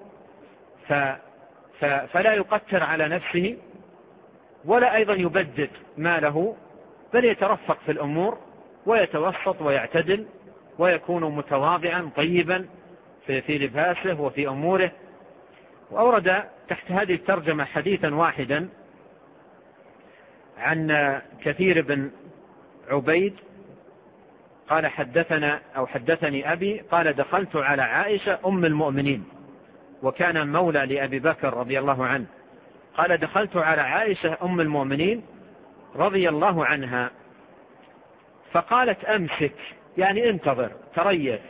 فلا يقتر على نفسه ولا أيضا يبدد ماله، بل يترفق في الأمور ويتوسط ويعتدل ويكون متواضعا طيبا في لباسه وفي أموره. وأورد تحت هذه الترجمة حديثا واحدا عن كثير بن عبيد قال حدثني أبي قال دخلت على عائشة أم المؤمنين، وكان مولى لأبي بكر رضي الله عنه، قال دخلت على عائشة أم المؤمنين رضي الله عنها فقالت أمسك، يعني انتظر تريث،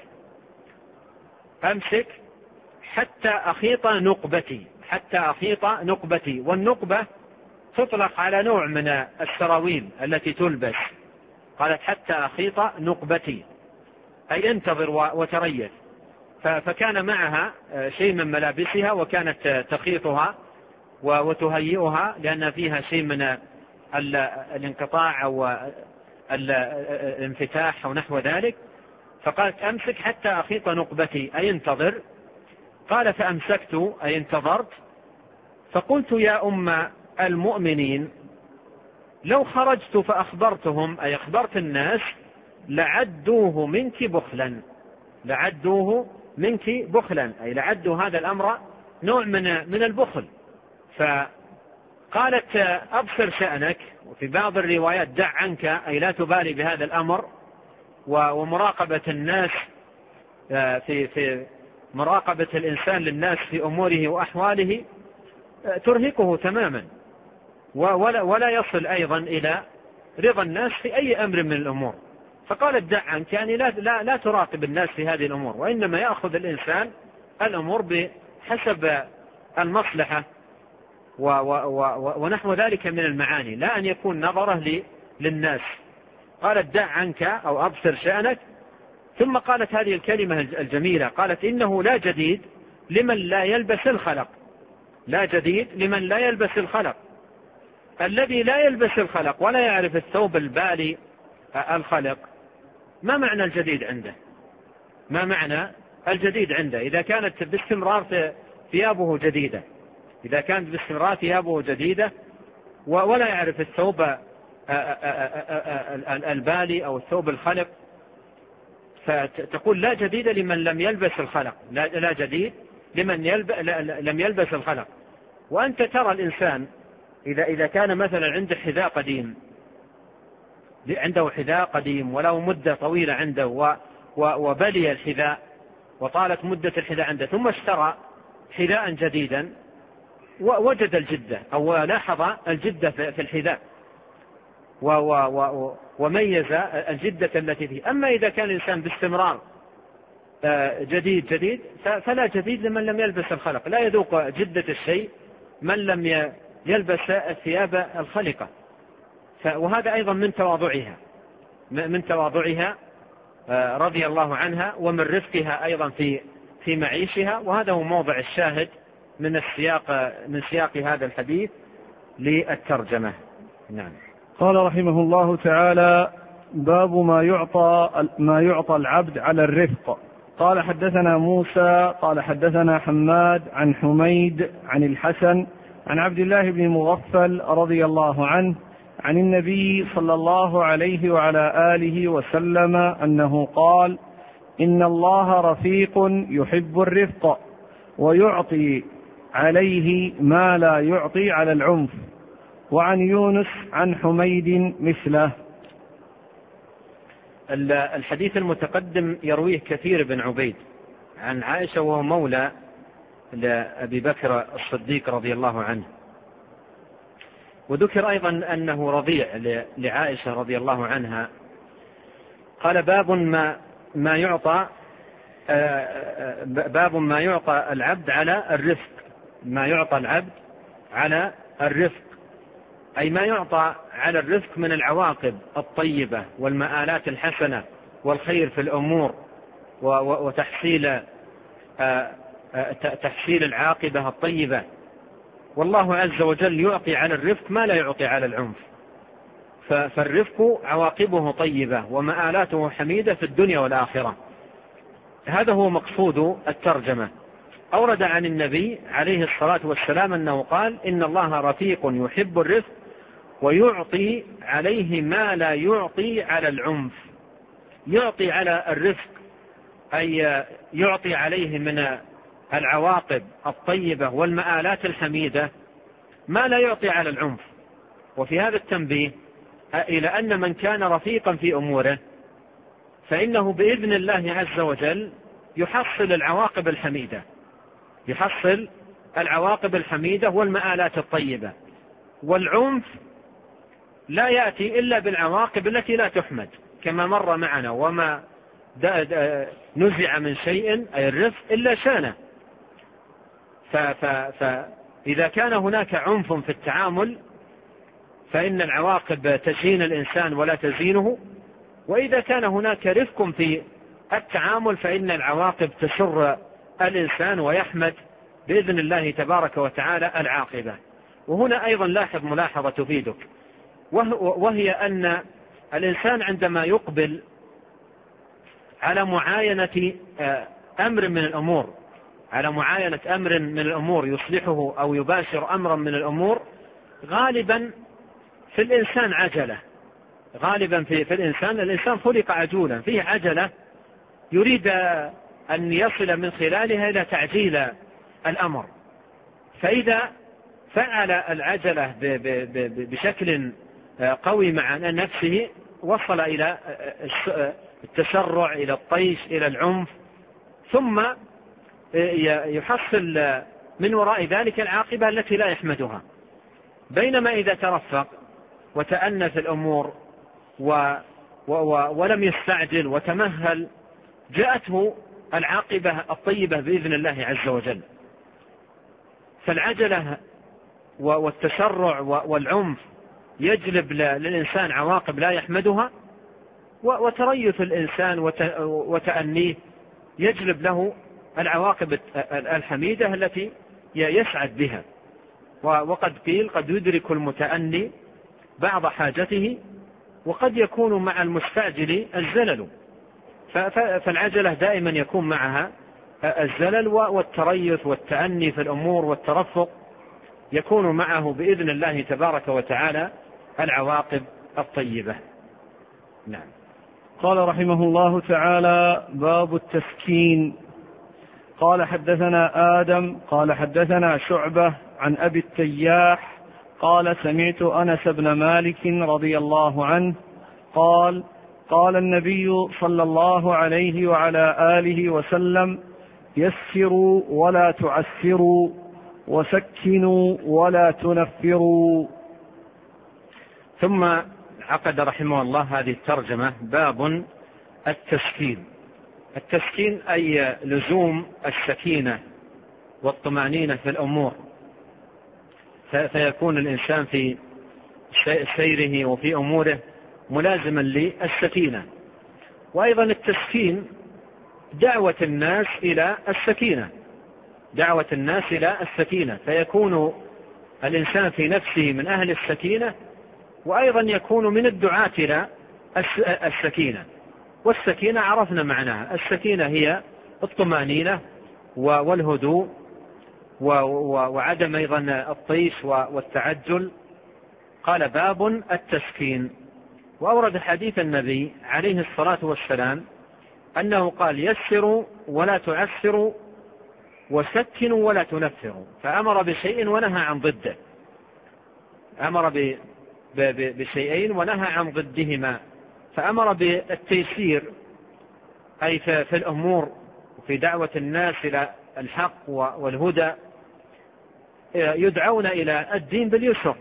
أمسك حتى أخيط نقبتي، والنقبة تطلق على نوع من السراويل التي تلبس، قالت حتى أخيط نقبتي أي انتظر وتريث. فكان معها شيء من ملابسها وكانت تخيطها وتهيئها لأن فيها شيء من الانقطاع أو الانفتاح أو نحو ذلك، فقالت أمسك حتى أخيط نقبتي أي انتظر، قال فأمسكت أي انتظرت، فقلت يا أم المؤمنين لو خرجت فأخبرتهم أي أخبرت الناس لعدوه منك بخلا أي لعدوا هذا الأمر نوع من البخل. فقالت أبصر شأنك، وفي بعض الروايات دع عنك أي لا تبالي بهذا الأمر، ومراقبة الناس في مراقبة الإنسان للناس في أموره وأحواله ترهقه تماما، ولا يصل أيضا إلى رضا الناس في أي أمر من الأمور. فقالت دع عنك يعني لا تراقب الناس في هذه الأمور، وإنما يأخذ الإنسان الأمور بحسب المصلحة ونحو ذلك من المعاني، لا أن يكون نظره للناس. قالت دع عنك أو أبصر شأنك، ثم قالت هذه الكلمة الجميلة، قالت إنه لا جديد لمن لا يلبس الخلق، الذي لا يلبس الخلق ولا يعرف الثوب البالي الخلق. ما معنى الجديد عنده؟ إذا كانت باستمرار ثيابه جديدة، ولا يعرف الثوب البالي أو الثوب الخلق، فتقول لا جديد لمن لم يلبس الخلق، لا جديد لمن لم يلبس الخلق. وأنت ترى الإنسان إذا كان مثلا عنده حذاء قديم وله مدة طويلة عنده وبلي الحذاء وطالت مدة الحذاء عنده، ثم اشترى حذاء جديدا ووجد الجدة أو لاحظ الجدة في الحذاء وميز الجدة التي فيه. أما إذا كان الإنسان باستمرار جديد فلا جديد لمن لم يلبس الخلق، لا يذوق جدة الشيء من لم يلبس الثياب الخلقة. وهذا أيضا من تواضعها رضي الله عنها، ومن رفقها أيضا في معيشها. وهذا هو موضع الشاهد من سياق هذا الحديث للترجمة. نعم. قال رحمه الله تعالى: باب ما يعطى العبد على الرفق. قال حدثنا موسى قال حدثنا حماد عن حميد عن الحسن عن عبد الله بن مغفل رضي الله عنه عن النبي صلى الله عليه وعلى آله وسلم أنه قال: إن الله رفيق يحب الرفق ويعطي عليه ما لا يعطي على العنف. وعن يونس عن حميد مثله. الحديث المتقدم يرويه كثير بن عبيد عن عائشة، وهو مولى لأبي بكر الصديق رضي الله عنه. وذكر أيضا أنه رضيع لعائشة رضي الله عنها. قال: باب ما يعطى العبد على الرفق. ما يعطى العبد على الرفق أي ما يعطى على الرفق من العواقب الطيبة والمآلات الحسنة والخير في الأمور وتحصيل العاقبة الطيبة. والله عز وجل يعطي على الرفق ما لا يعطي على العنف. فالرفق عواقبه طيبة ومآلاته حميدة في الدنيا والآخرة. هذا هو مقصود الترجمة. أورد عن النبي عليه الصلاة والسلام أنه قال: إن الله رفيق يحب الرفق ويعطي عليه ما لا يعطي على العنف. يعطي على الرفق أي يعطي عليه من العواقب الطيبة والمآلات الحميدة ما لا يعطي على العنف. وفي هذا التنبيه إلى أن من كان رفيقا في أموره فإنه بإذن الله عز وجل يحصل العواقب الحميدة، يحصل العواقب الحميدة والمآلات الطيبة. والعنف لا يأتي إلا بالعواقب التي لا تحمد كما مر معنا: وما نزع من شيء أي الرفق إلا شانه. فإذا كان هناك عنف في التعامل فإن العواقب تزين الإنسان ولا تزينه، وإذا كان هناك رفق في التعامل فإن العواقب تسر الإنسان ويحمد بإذن الله تبارك وتعالى العاقبة. وهنا أيضا لاحظ ملاحظة تفيدك، وهي أن الإنسان عندما يقبل على معاينة أمر من الأمور، على معاينة أمر من الأمور يصلحه أو يباشر أمرا من الأمور، غالبا في الإنسان عجلة، غالبا في الإنسان خلق عجولا، فيه عجلة يريد أن يصل من خلالها إلى تعجيل الأمر. فإذا فعل العجلة بشكل قوي مع نفسه وصل إلى التسرع، إلى الطيش، إلى العنف، ثم يحصل من وراء ذلك العاقبة التي لا يحمدها. بينما إذا ترفق وتأنى في الأمور ولم يستعجل وتمهل جاءته العاقبة الطيبة بإذن الله عز وجل. فالعجلة والتسرع والعنف يجلب للإنسان عواقب لا يحمدها، وتريث الإنسان وتأنيه يجلب له العواقب الحميدة التي يسعد بها. وقد قيل: قد يدرك المتأني بعض حاجته وقد يكون مع المستعجل الزلل. فالعجلة دائما يكون معها الزلل، والتريث والتأني في الأمور والترفق يكون معه بإذن الله تبارك وتعالى العواقب الطيبة. نعم. قال رحمه الله تعالى: باب التسكين. قال: حدثنا آدم قال حدثنا شعبة عن أبي التياح قال: سمعت أنس بن مالك رضي الله عنه قال: قال النبي صلى الله عليه وعلى آله وسلم: يسروا ولا تعسروا وسكنوا ولا تنفروا. ثم عقد رحمه الله هذه الترجمة: باب التسكين. التسكين أي لزوم السكينة والطمأنينة في الأمور، فيكون الإنسان في سيره وفي أموره ملازما للسكينة. وأيضا التسكين دعوة الناس إلى السكينة، دعوة الناس إلى السكينة، فيكون الإنسان في نفسه من أهل السكينة، وأيضا يكون من الدعاة إلى السكينة. والسكينة عرفنا معناها، السكينة هي الطمأنينة والهدوء وعدم أيضا الطيش والتعجل. قال: باب التسكين. وأورد حديث النبي عليه الصلاة والسلام أنه قال: يسروا ولا تعسروا وسكنوا ولا تنفروا. فأمر بشيء ونهى عن ضده، أمر بشيئين ونهى عن ضدهما. فأمر بالتيسير أي في الأمور وفي دعوة الناس إلى الحق والهدى، يدعون إلى الدين باليسر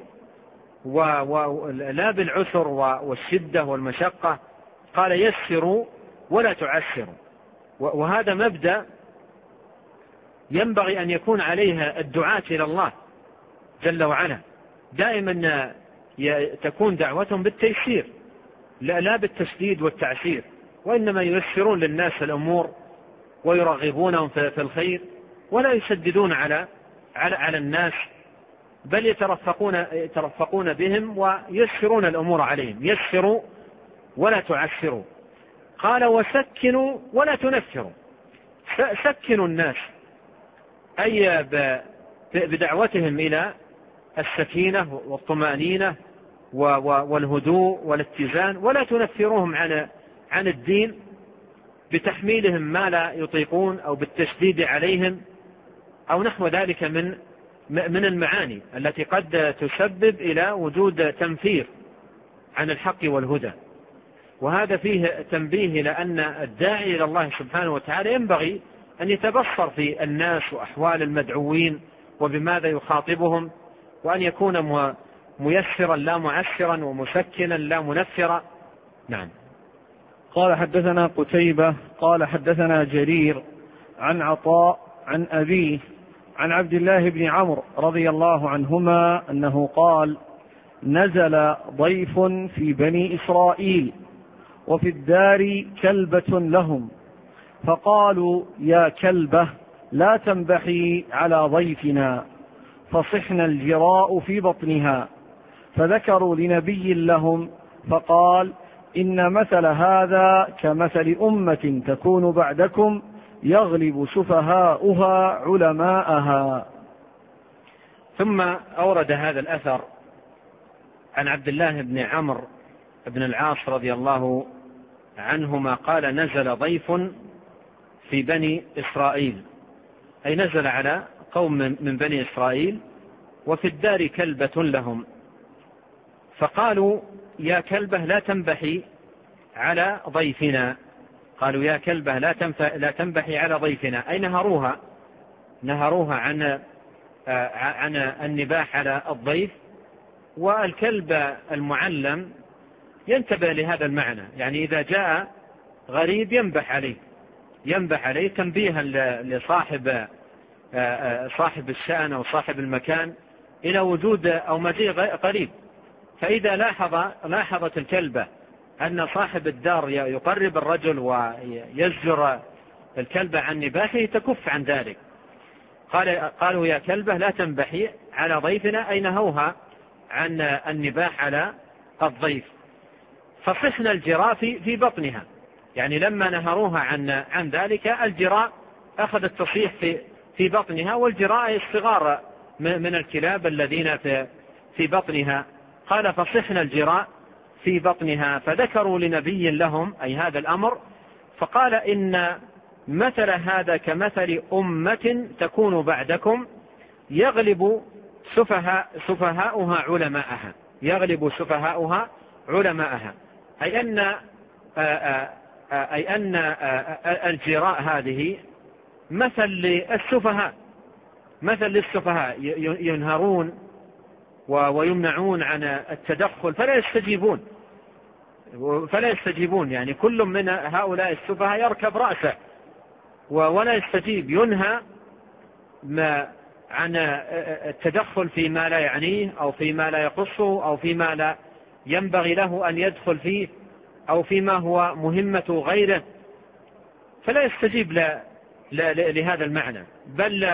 ولا بالعسر والشدة والمشقة. قال: يسروا ولا تعسروا. وهذا مبدأ ينبغي أن يكون عليها الدعاة إلى الله جل وعلا، دائما تكون دعوتهم بالتيسير لا بالتشديد والتعسير، وإنما ييسرون للناس الأمور ويرغبونهم في الخير، ولا يشددون على الناس بل يترفقون بهم ويسرون الأمور عليهم. يسروا ولا تعسروا. قال وسكنوا ولا تنفروا. سكنوا الناس أي بدعوتهم إلى السكينة والطمأنينة والهدوء والاتزان، ولا تنفروهم عن الدين بتحميلهم ما لا يطيقون أو بالتشديد عليهم أو نحو ذلك من المعاني التي قد تسبب إلى وجود تنفير عن الحق والهدى. وهذا فيه تنبيه إلى أن الداعي إلى الله سبحانه وتعالى ينبغي أن يتبصر في الناس وأحوال المدعوين وبماذا يخاطبهم، وأن يكون ميسرا لا معسرا ومسكنا لا منفرا. نعم. قال حدثنا قتيبة قال حدثنا جرير عن عطاء عن أبيه عن عبد الله بن عمرو رضي الله عنهما أنه قال: نزل ضيف في بني إسرائيل وفي الدار كلبة لهم، فقالوا: يا كلبة لا تنبحي على ضيفنا، فصحن الجراء في بطنها. فذكروا لنبي لهم فقال: إن مثل هذا كمثل أمة تكون بعدكم يغلب سفهاؤها علماءها. ثم أورد هذا الأثر عن عبد الله بن عمرو بن العاص رضي الله عنهما قال: نزل ضيف في بني إسرائيل، أي نزل على قوم من بني إسرائيل، وفي الدار كلبة لهم، فقالوا: يا كلبة لا تنبحي على ضيفنا. قالوا: يا كلبة لا تنبحي على ضيفنا، أي نهروها عن النباح على الضيف. والكلب المعلم ينتبه لهذا المعنى، يعني إذا جاء غريب ينبح عليه تنبيها لصاحب الشأن أو صاحب المكان إلى وجود أو مجيء قريب. فإذا لاحظت الكلبة أن صاحب الدار يقرب الرجل ويزجر الكلبة عن نباحه تكف عن ذلك. قالوا: يا كلبة لا تنبحي على ضيفنا، أي نهوها عن النباح على الضيف. فصحن الجراء في بطنها، يعني لما نهروها عن ذلك الجراء أخذت تصيح في بطنها، والجراء الصغار من الكلاب الذين في بطنها. قال: فصحن الجراء في بطنها. فذكروا لنبي لهم أي هذا الأمر، فقال: إن مثل هذا كمثل أمة تكون بعدكم يغلب سفهاؤها علماءها. يغلب سفهاؤها علماءها، أي أن الجراء هذه مثل للسفهاء ينهرون ويمنعون عن التدخل فلا يستجيبون. يعني كل من هؤلاء السفهاء يركب رأسه ولا يستجيب، ينهى عن التدخل فيما لا يعنيه أو فيما لا يخصه أو فيما لا ينبغي له أن يدخل فيه أو فيما هو مهمة غيره، فلا يستجيب لهذا المعنى، بل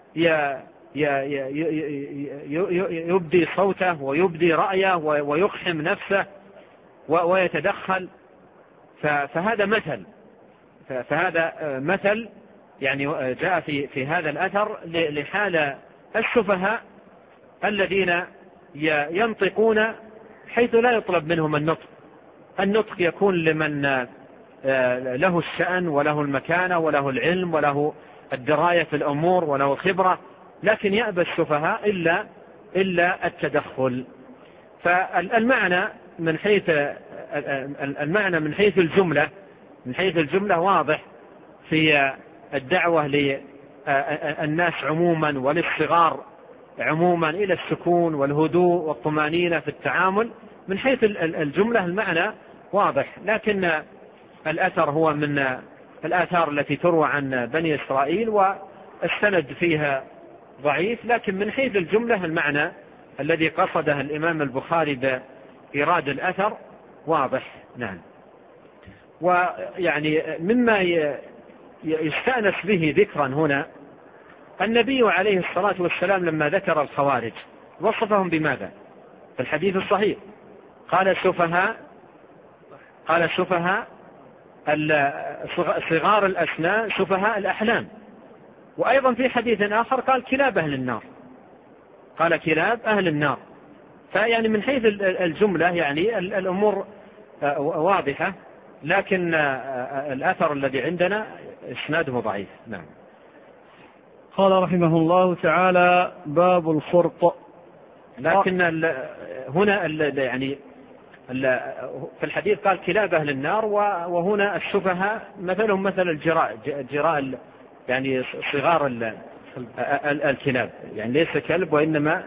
يبدي صوته ويبدي رأيه ويقحم نفسه ويتدخل. فهذا مثل يعني جاء في هذا الأثر لحال السفهاء الذين ينطقون حيث لا يطلب منهم النطق يكون لمن له الشأن وله المكانة وله العلم وله الدراية في الأمور وله الخبرة، لكن يأبى السفهاء إلا التدخل. فالمعنى من حيث الجملة واضح في الدعوة للناس عموما وللصغار عموما إلى السكون والهدوء والطمأنينة في التعامل. من حيث الجملة المعنى واضح، لكن الأثر هو من الآثار التي تروى عن بني إسرائيل والسند فيها ضعيف، لكن من حيث الجملة المعنى الذي قصده الإمام البخاري بإيراد الأثر واضح. نعم. ويعني مما يستأنس به ذكرا هنا النبي عليه الصلاة والسلام لما ذكر الخوارج وصفهم بماذا في الحديث الصحيح؟ قال سفهاء صغار الأسنان سفهاء الأحلام. وأيضا في حديث آخر قال كلاب أهل النار، قال كلاب أهل النار. فيعني من حيث الجملة يعني الأمور واضحة، لكن الأثر الذي عندنا إسناده ضعيف. نعم. قال رحمه الله تعالى: باب الخرق. لكن هنا يعني في الحديث قال كلاب أهل النار، وهنا السفهاء مثلهم مثل الجراء يعني صغار الكلاب، يعني ليس كلب وإنما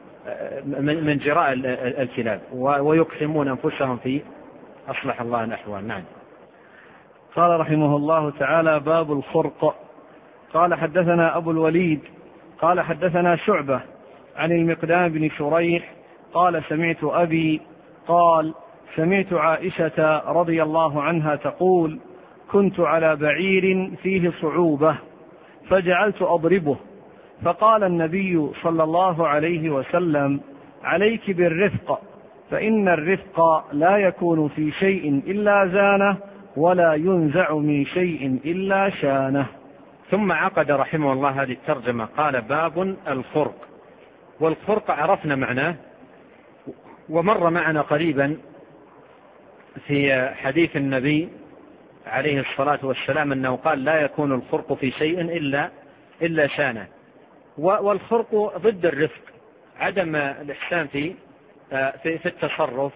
من جراء الكلاب، ويقسمون أنفسهم في أصلح الله الأحوال. نعم. قال رحمه الله تعالى: باب الخرق. قال حدثنا أبو الوليد قال حدثنا شعبة عن المقدام بن شريح قال سمعت أبي قال سمعت عائشة رضي الله عنها تقول: كنت على بعير فيه صعوبة فجعلت أضربه، فقال النبي صلى الله عليه وسلم: عليك بالرفق، فإن الرفق لا يكون في شيء إلا زانه، ولا ينزع من شيء إلا شانه. ثم عقد رحمه الله هذه الترجمة قال: باب الخرق. والخرق عرفنا معناه، ومر معنا قريبا في حديث النبي عليه الصلاة والسلام أنه قال: لا يكون الخرق في شيء إلا شانه. والخرق ضد الرفق، عدم الإحسان في التصرف.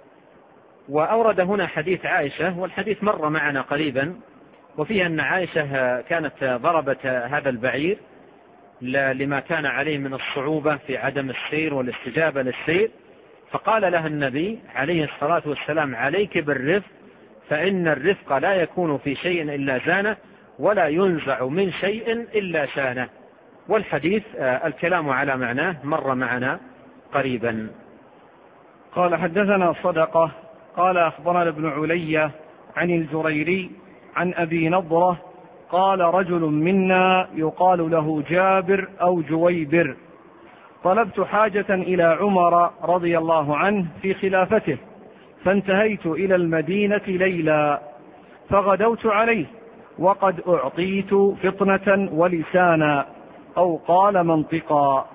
وأورد هنا حديث عائشة، والحديث مر معنا قريبا، وفيه أن عائشة كانت ضربت هذا البعير لما كان عليه من الصعوبة في عدم السير والاستجابة للسير، فقال لها النبي عليه الصلاة والسلام: عليك بالرفق، فإن الرفق لا يكون في شيء إلا زانه، ولا ينزع من شيء إلا شانه. والحديث الكلام على معناه مر معنا قريبا. قال حدثنا صدقة قال أخبرنا ابن علية عن الجريري عن أبي نضرة قال: رجل منا يقال له جابر أو جويبر، طلبت حاجة إلى عمر رضي الله عنه في خلافته، فانتهيت إلى المدينة ليلا، فغدوت عليه وقد أعطيت فطنة ولسانا، أو قال منطقا.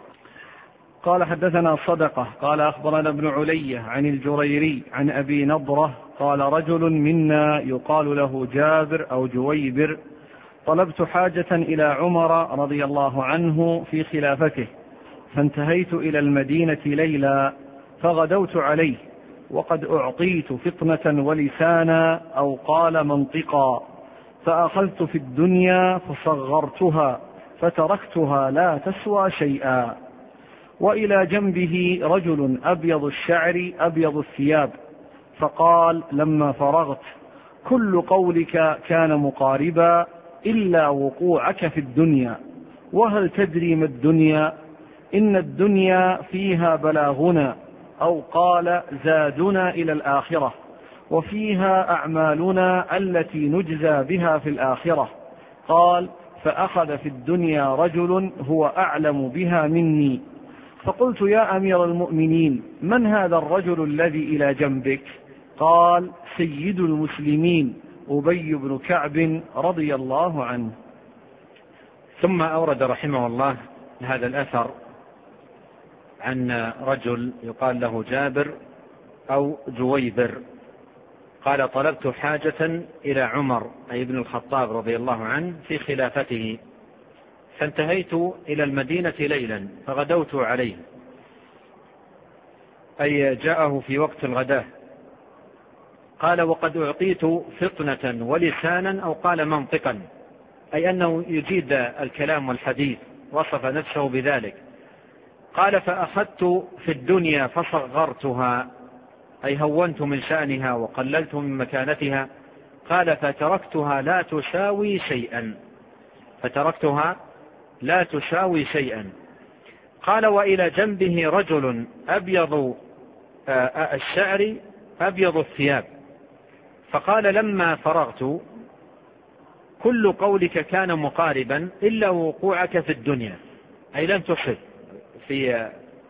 قال حدثنا صدقة قال أخبرنا ابن علية عن الجريري عن أبي نضرة قال: رجل منا يقال له جابر أو جويبر، طلبت حاجة إلى عمر رضي الله عنه في خلافته، فانتهيت إلى المدينة ليلا، فغدوت عليه وقد أعطيت فطنة ولسانا، أو قال منطقا، فأخذت في الدنيا فصغرتها فتركتها لا تسوى شيئا. وإلى جنبه رجل أبيض الشعر أبيض الثياب، فقال لما فرغت: كل قولك كان مقاربا إلا وقوعك في الدنيا، وهل تدري ما الدنيا؟ إن الدنيا فيها بلاغنا، أو قال زادنا إلى الآخرة، وفيها أعمالنا التي نجزى بها في الآخرة. قال: فأخذ في الدنيا رجل هو أعلم بها مني، فقلت: يا أمير المؤمنين، من هذا الرجل الذي إلى جنبك؟ قال: سيد المسلمين أبي بن كعب رضي الله عنه. ثم أورد رحمه الله هذا الأثر عن رجل يقال له جابر أو جويبر قال: طلبت حاجة إلى عمر أي ابن الخطاب رضي الله عنه في خلافته، فانتهيت إلى المدينة ليلا، فغدوت عليه، أي جاءه في وقت الغداء. قال: وقد أعطيت فطنة ولسانا، أو قال منطقا، أي أنه يجيد الكلام والحديث، وصف نفسه بذلك. قال: فأخذت في الدنيا فصغرتها، أي هونت من شأنها وقللت من مكانتها. قال: فتركتها لا تساوي شيئا، فتركتها لا تساوي شيئا. قال: وإلى جنبه رجل أبيض الشعر أبيض الثياب، فقال: لما فرغت: كل قولك كان مقاربا إلا وقوعك في الدنيا، أي لم تصب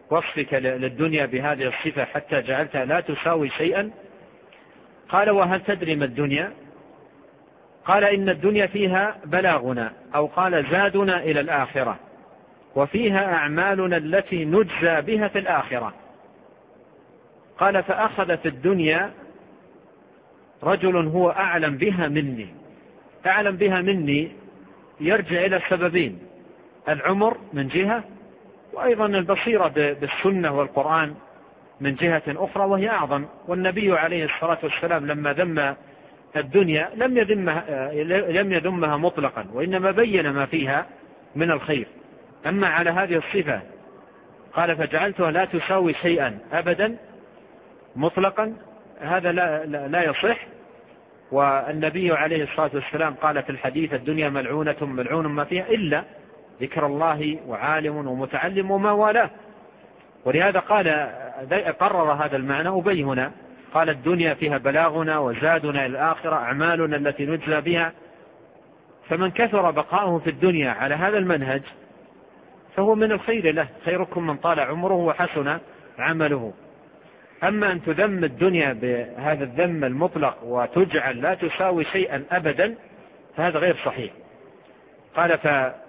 وصفك للدنيا بهذه الصفة حتى جعلتها لا تساوي شيئا؟ قال وهل تدري ما الدنيا؟ قال إن الدنيا فيها بلاغنا، أو قال زادنا إلى الآخرة، وفيها أعمالنا التي نجزى بها في الآخرة. قال فأخذ في الدنيا رجل هو أعلم بها مني. أعلم بها مني يرجع إلى سببين: العمر من جهة، وأيضا البصيرة بالسنة والقرآن من جهة أخرى وهي أعظم. والنبي عليه الصلاة والسلام لما ذم الدنيا لم يذمها مطلقا، وإنما بين ما فيها من الخير. أما على هذه الصفة قال فجعلتها لا تساوي شيئا أبدا مطلقا، هذا لا يصح. والنبي عليه الصلاة والسلام قال في الحديث: الدنيا ملعونة ملعون ما فيها إلا ذكر الله وعالم ومتعلم وما والاه. ولهذا قرر هذا المعنى أبي هنا، قال الدنيا فيها بلاغنا وزادنا إلى الآخرة، أعمالنا التي نجزى بها. فمن كثر بقاؤه في الدنيا على هذا المنهج فهو من الخير له، خيركم من طال عمره وحسن عمله. أما أن تذم الدنيا بهذا الذم المطلق وتجعل لا تساوي شيئا أبدا فهذا غير صحيح. قال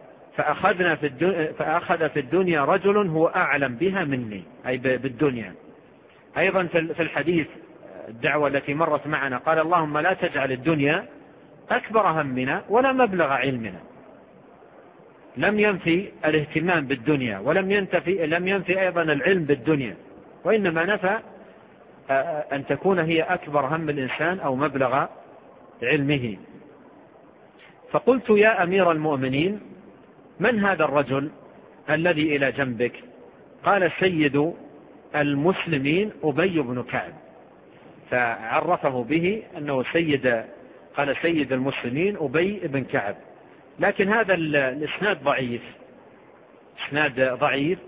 فأخذ في الدنيا رجل هو أعلم بها مني، أي بالدنيا. أيضا في الحديث الدعوة التي مرت معنا قال: اللهم لا تجعل الدنيا أكبر همنا ولا مبلغ علمنا. لم ينفي الاهتمام بالدنيا ولم ينفي أيضا العلم بالدنيا، وإنما نفى أن تكون هي أكبر هم الإنسان أو مبلغ علمه. فقلت: يا أمير المؤمنين، من هذا الرجل الذي إلى جنبك؟ قال: سيد المسلمين أبي بن كعب. فعرفه به أنه قال سيد المسلمين أبي بن كعب. لكن هذا الإسناد ضعيف، إسناد ضعيف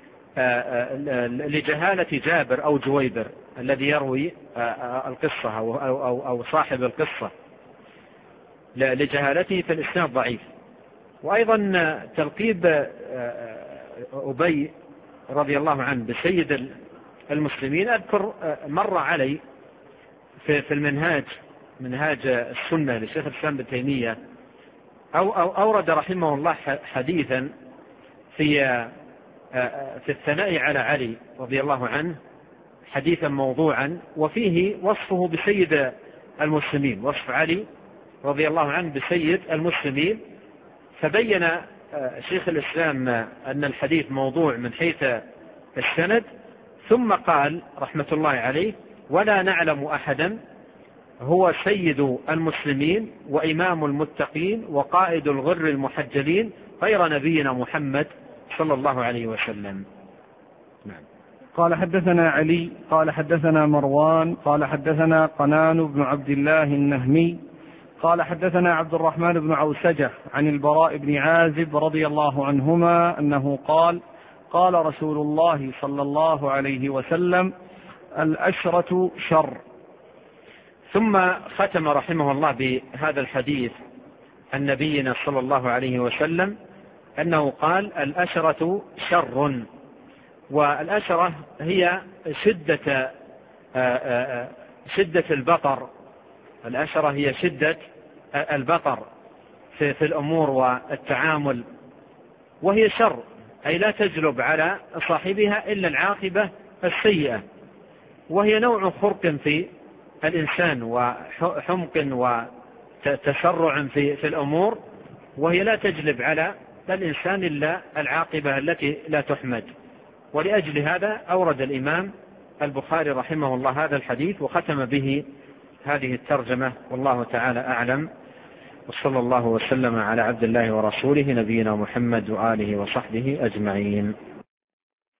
لجهالة جابر أو جويبر الذي يروي القصة أو صاحب القصة، لجهالته في الإسناد ضعيف. وأيضا تلقيب أبي رضي الله عنه بسيد المسلمين أذكر مر علي في منهاج السنة لشيخ الإسلام ابن تيمية، أو أورد رحمه الله حديثا في الثناء على علي رضي الله عنه، حديثا موضوعا وفيه وصفه بسيد المسلمين، وصف علي رضي الله عنه بسيد المسلمين. فبين شيخ الإسلام أن الحديث موضوع من حيث السند، ثم قال رحمة الله عليه: ولا نعلم أحدا هو سيد المسلمين وإمام المتقين وقائد الغر المحجلين غير نبينا محمد صلى الله عليه وسلم. نعم. قال حدثنا علي قال حدثنا مروان قال حدثنا قنان بن عبد الله النهمي قال حدثنا عبد الرحمن بن عوسجة عن البراء بن عازب رضي الله عنهما أنه قال: قال رسول الله صلى الله عليه وسلم: الأشرة شر. ثم ختم رحمه الله بهذا الحديث عن نبينا صلى الله عليه وسلم أنه قال: الأشرة شر. والأشرة هي شدة البطر. الأشرة هي شدة البطر في الأمور والتعامل، وهي شر، أي لا تجلب على صاحبها إلا العاقبة السيئة، وهي نوع خرق في الإنسان وحمق وتسرع في الأمور، وهي لا تجلب على الإنسان إلا العاقبة التي لا تحمد. ولأجل هذا أورد الإمام البخاري رحمه الله هذا الحديث وختم به هذه الترجمة، والله تعالى أعلم، وصلى الله وسلم على عبد الله ورسوله نبينا محمد وآله وصحبه أجمعين.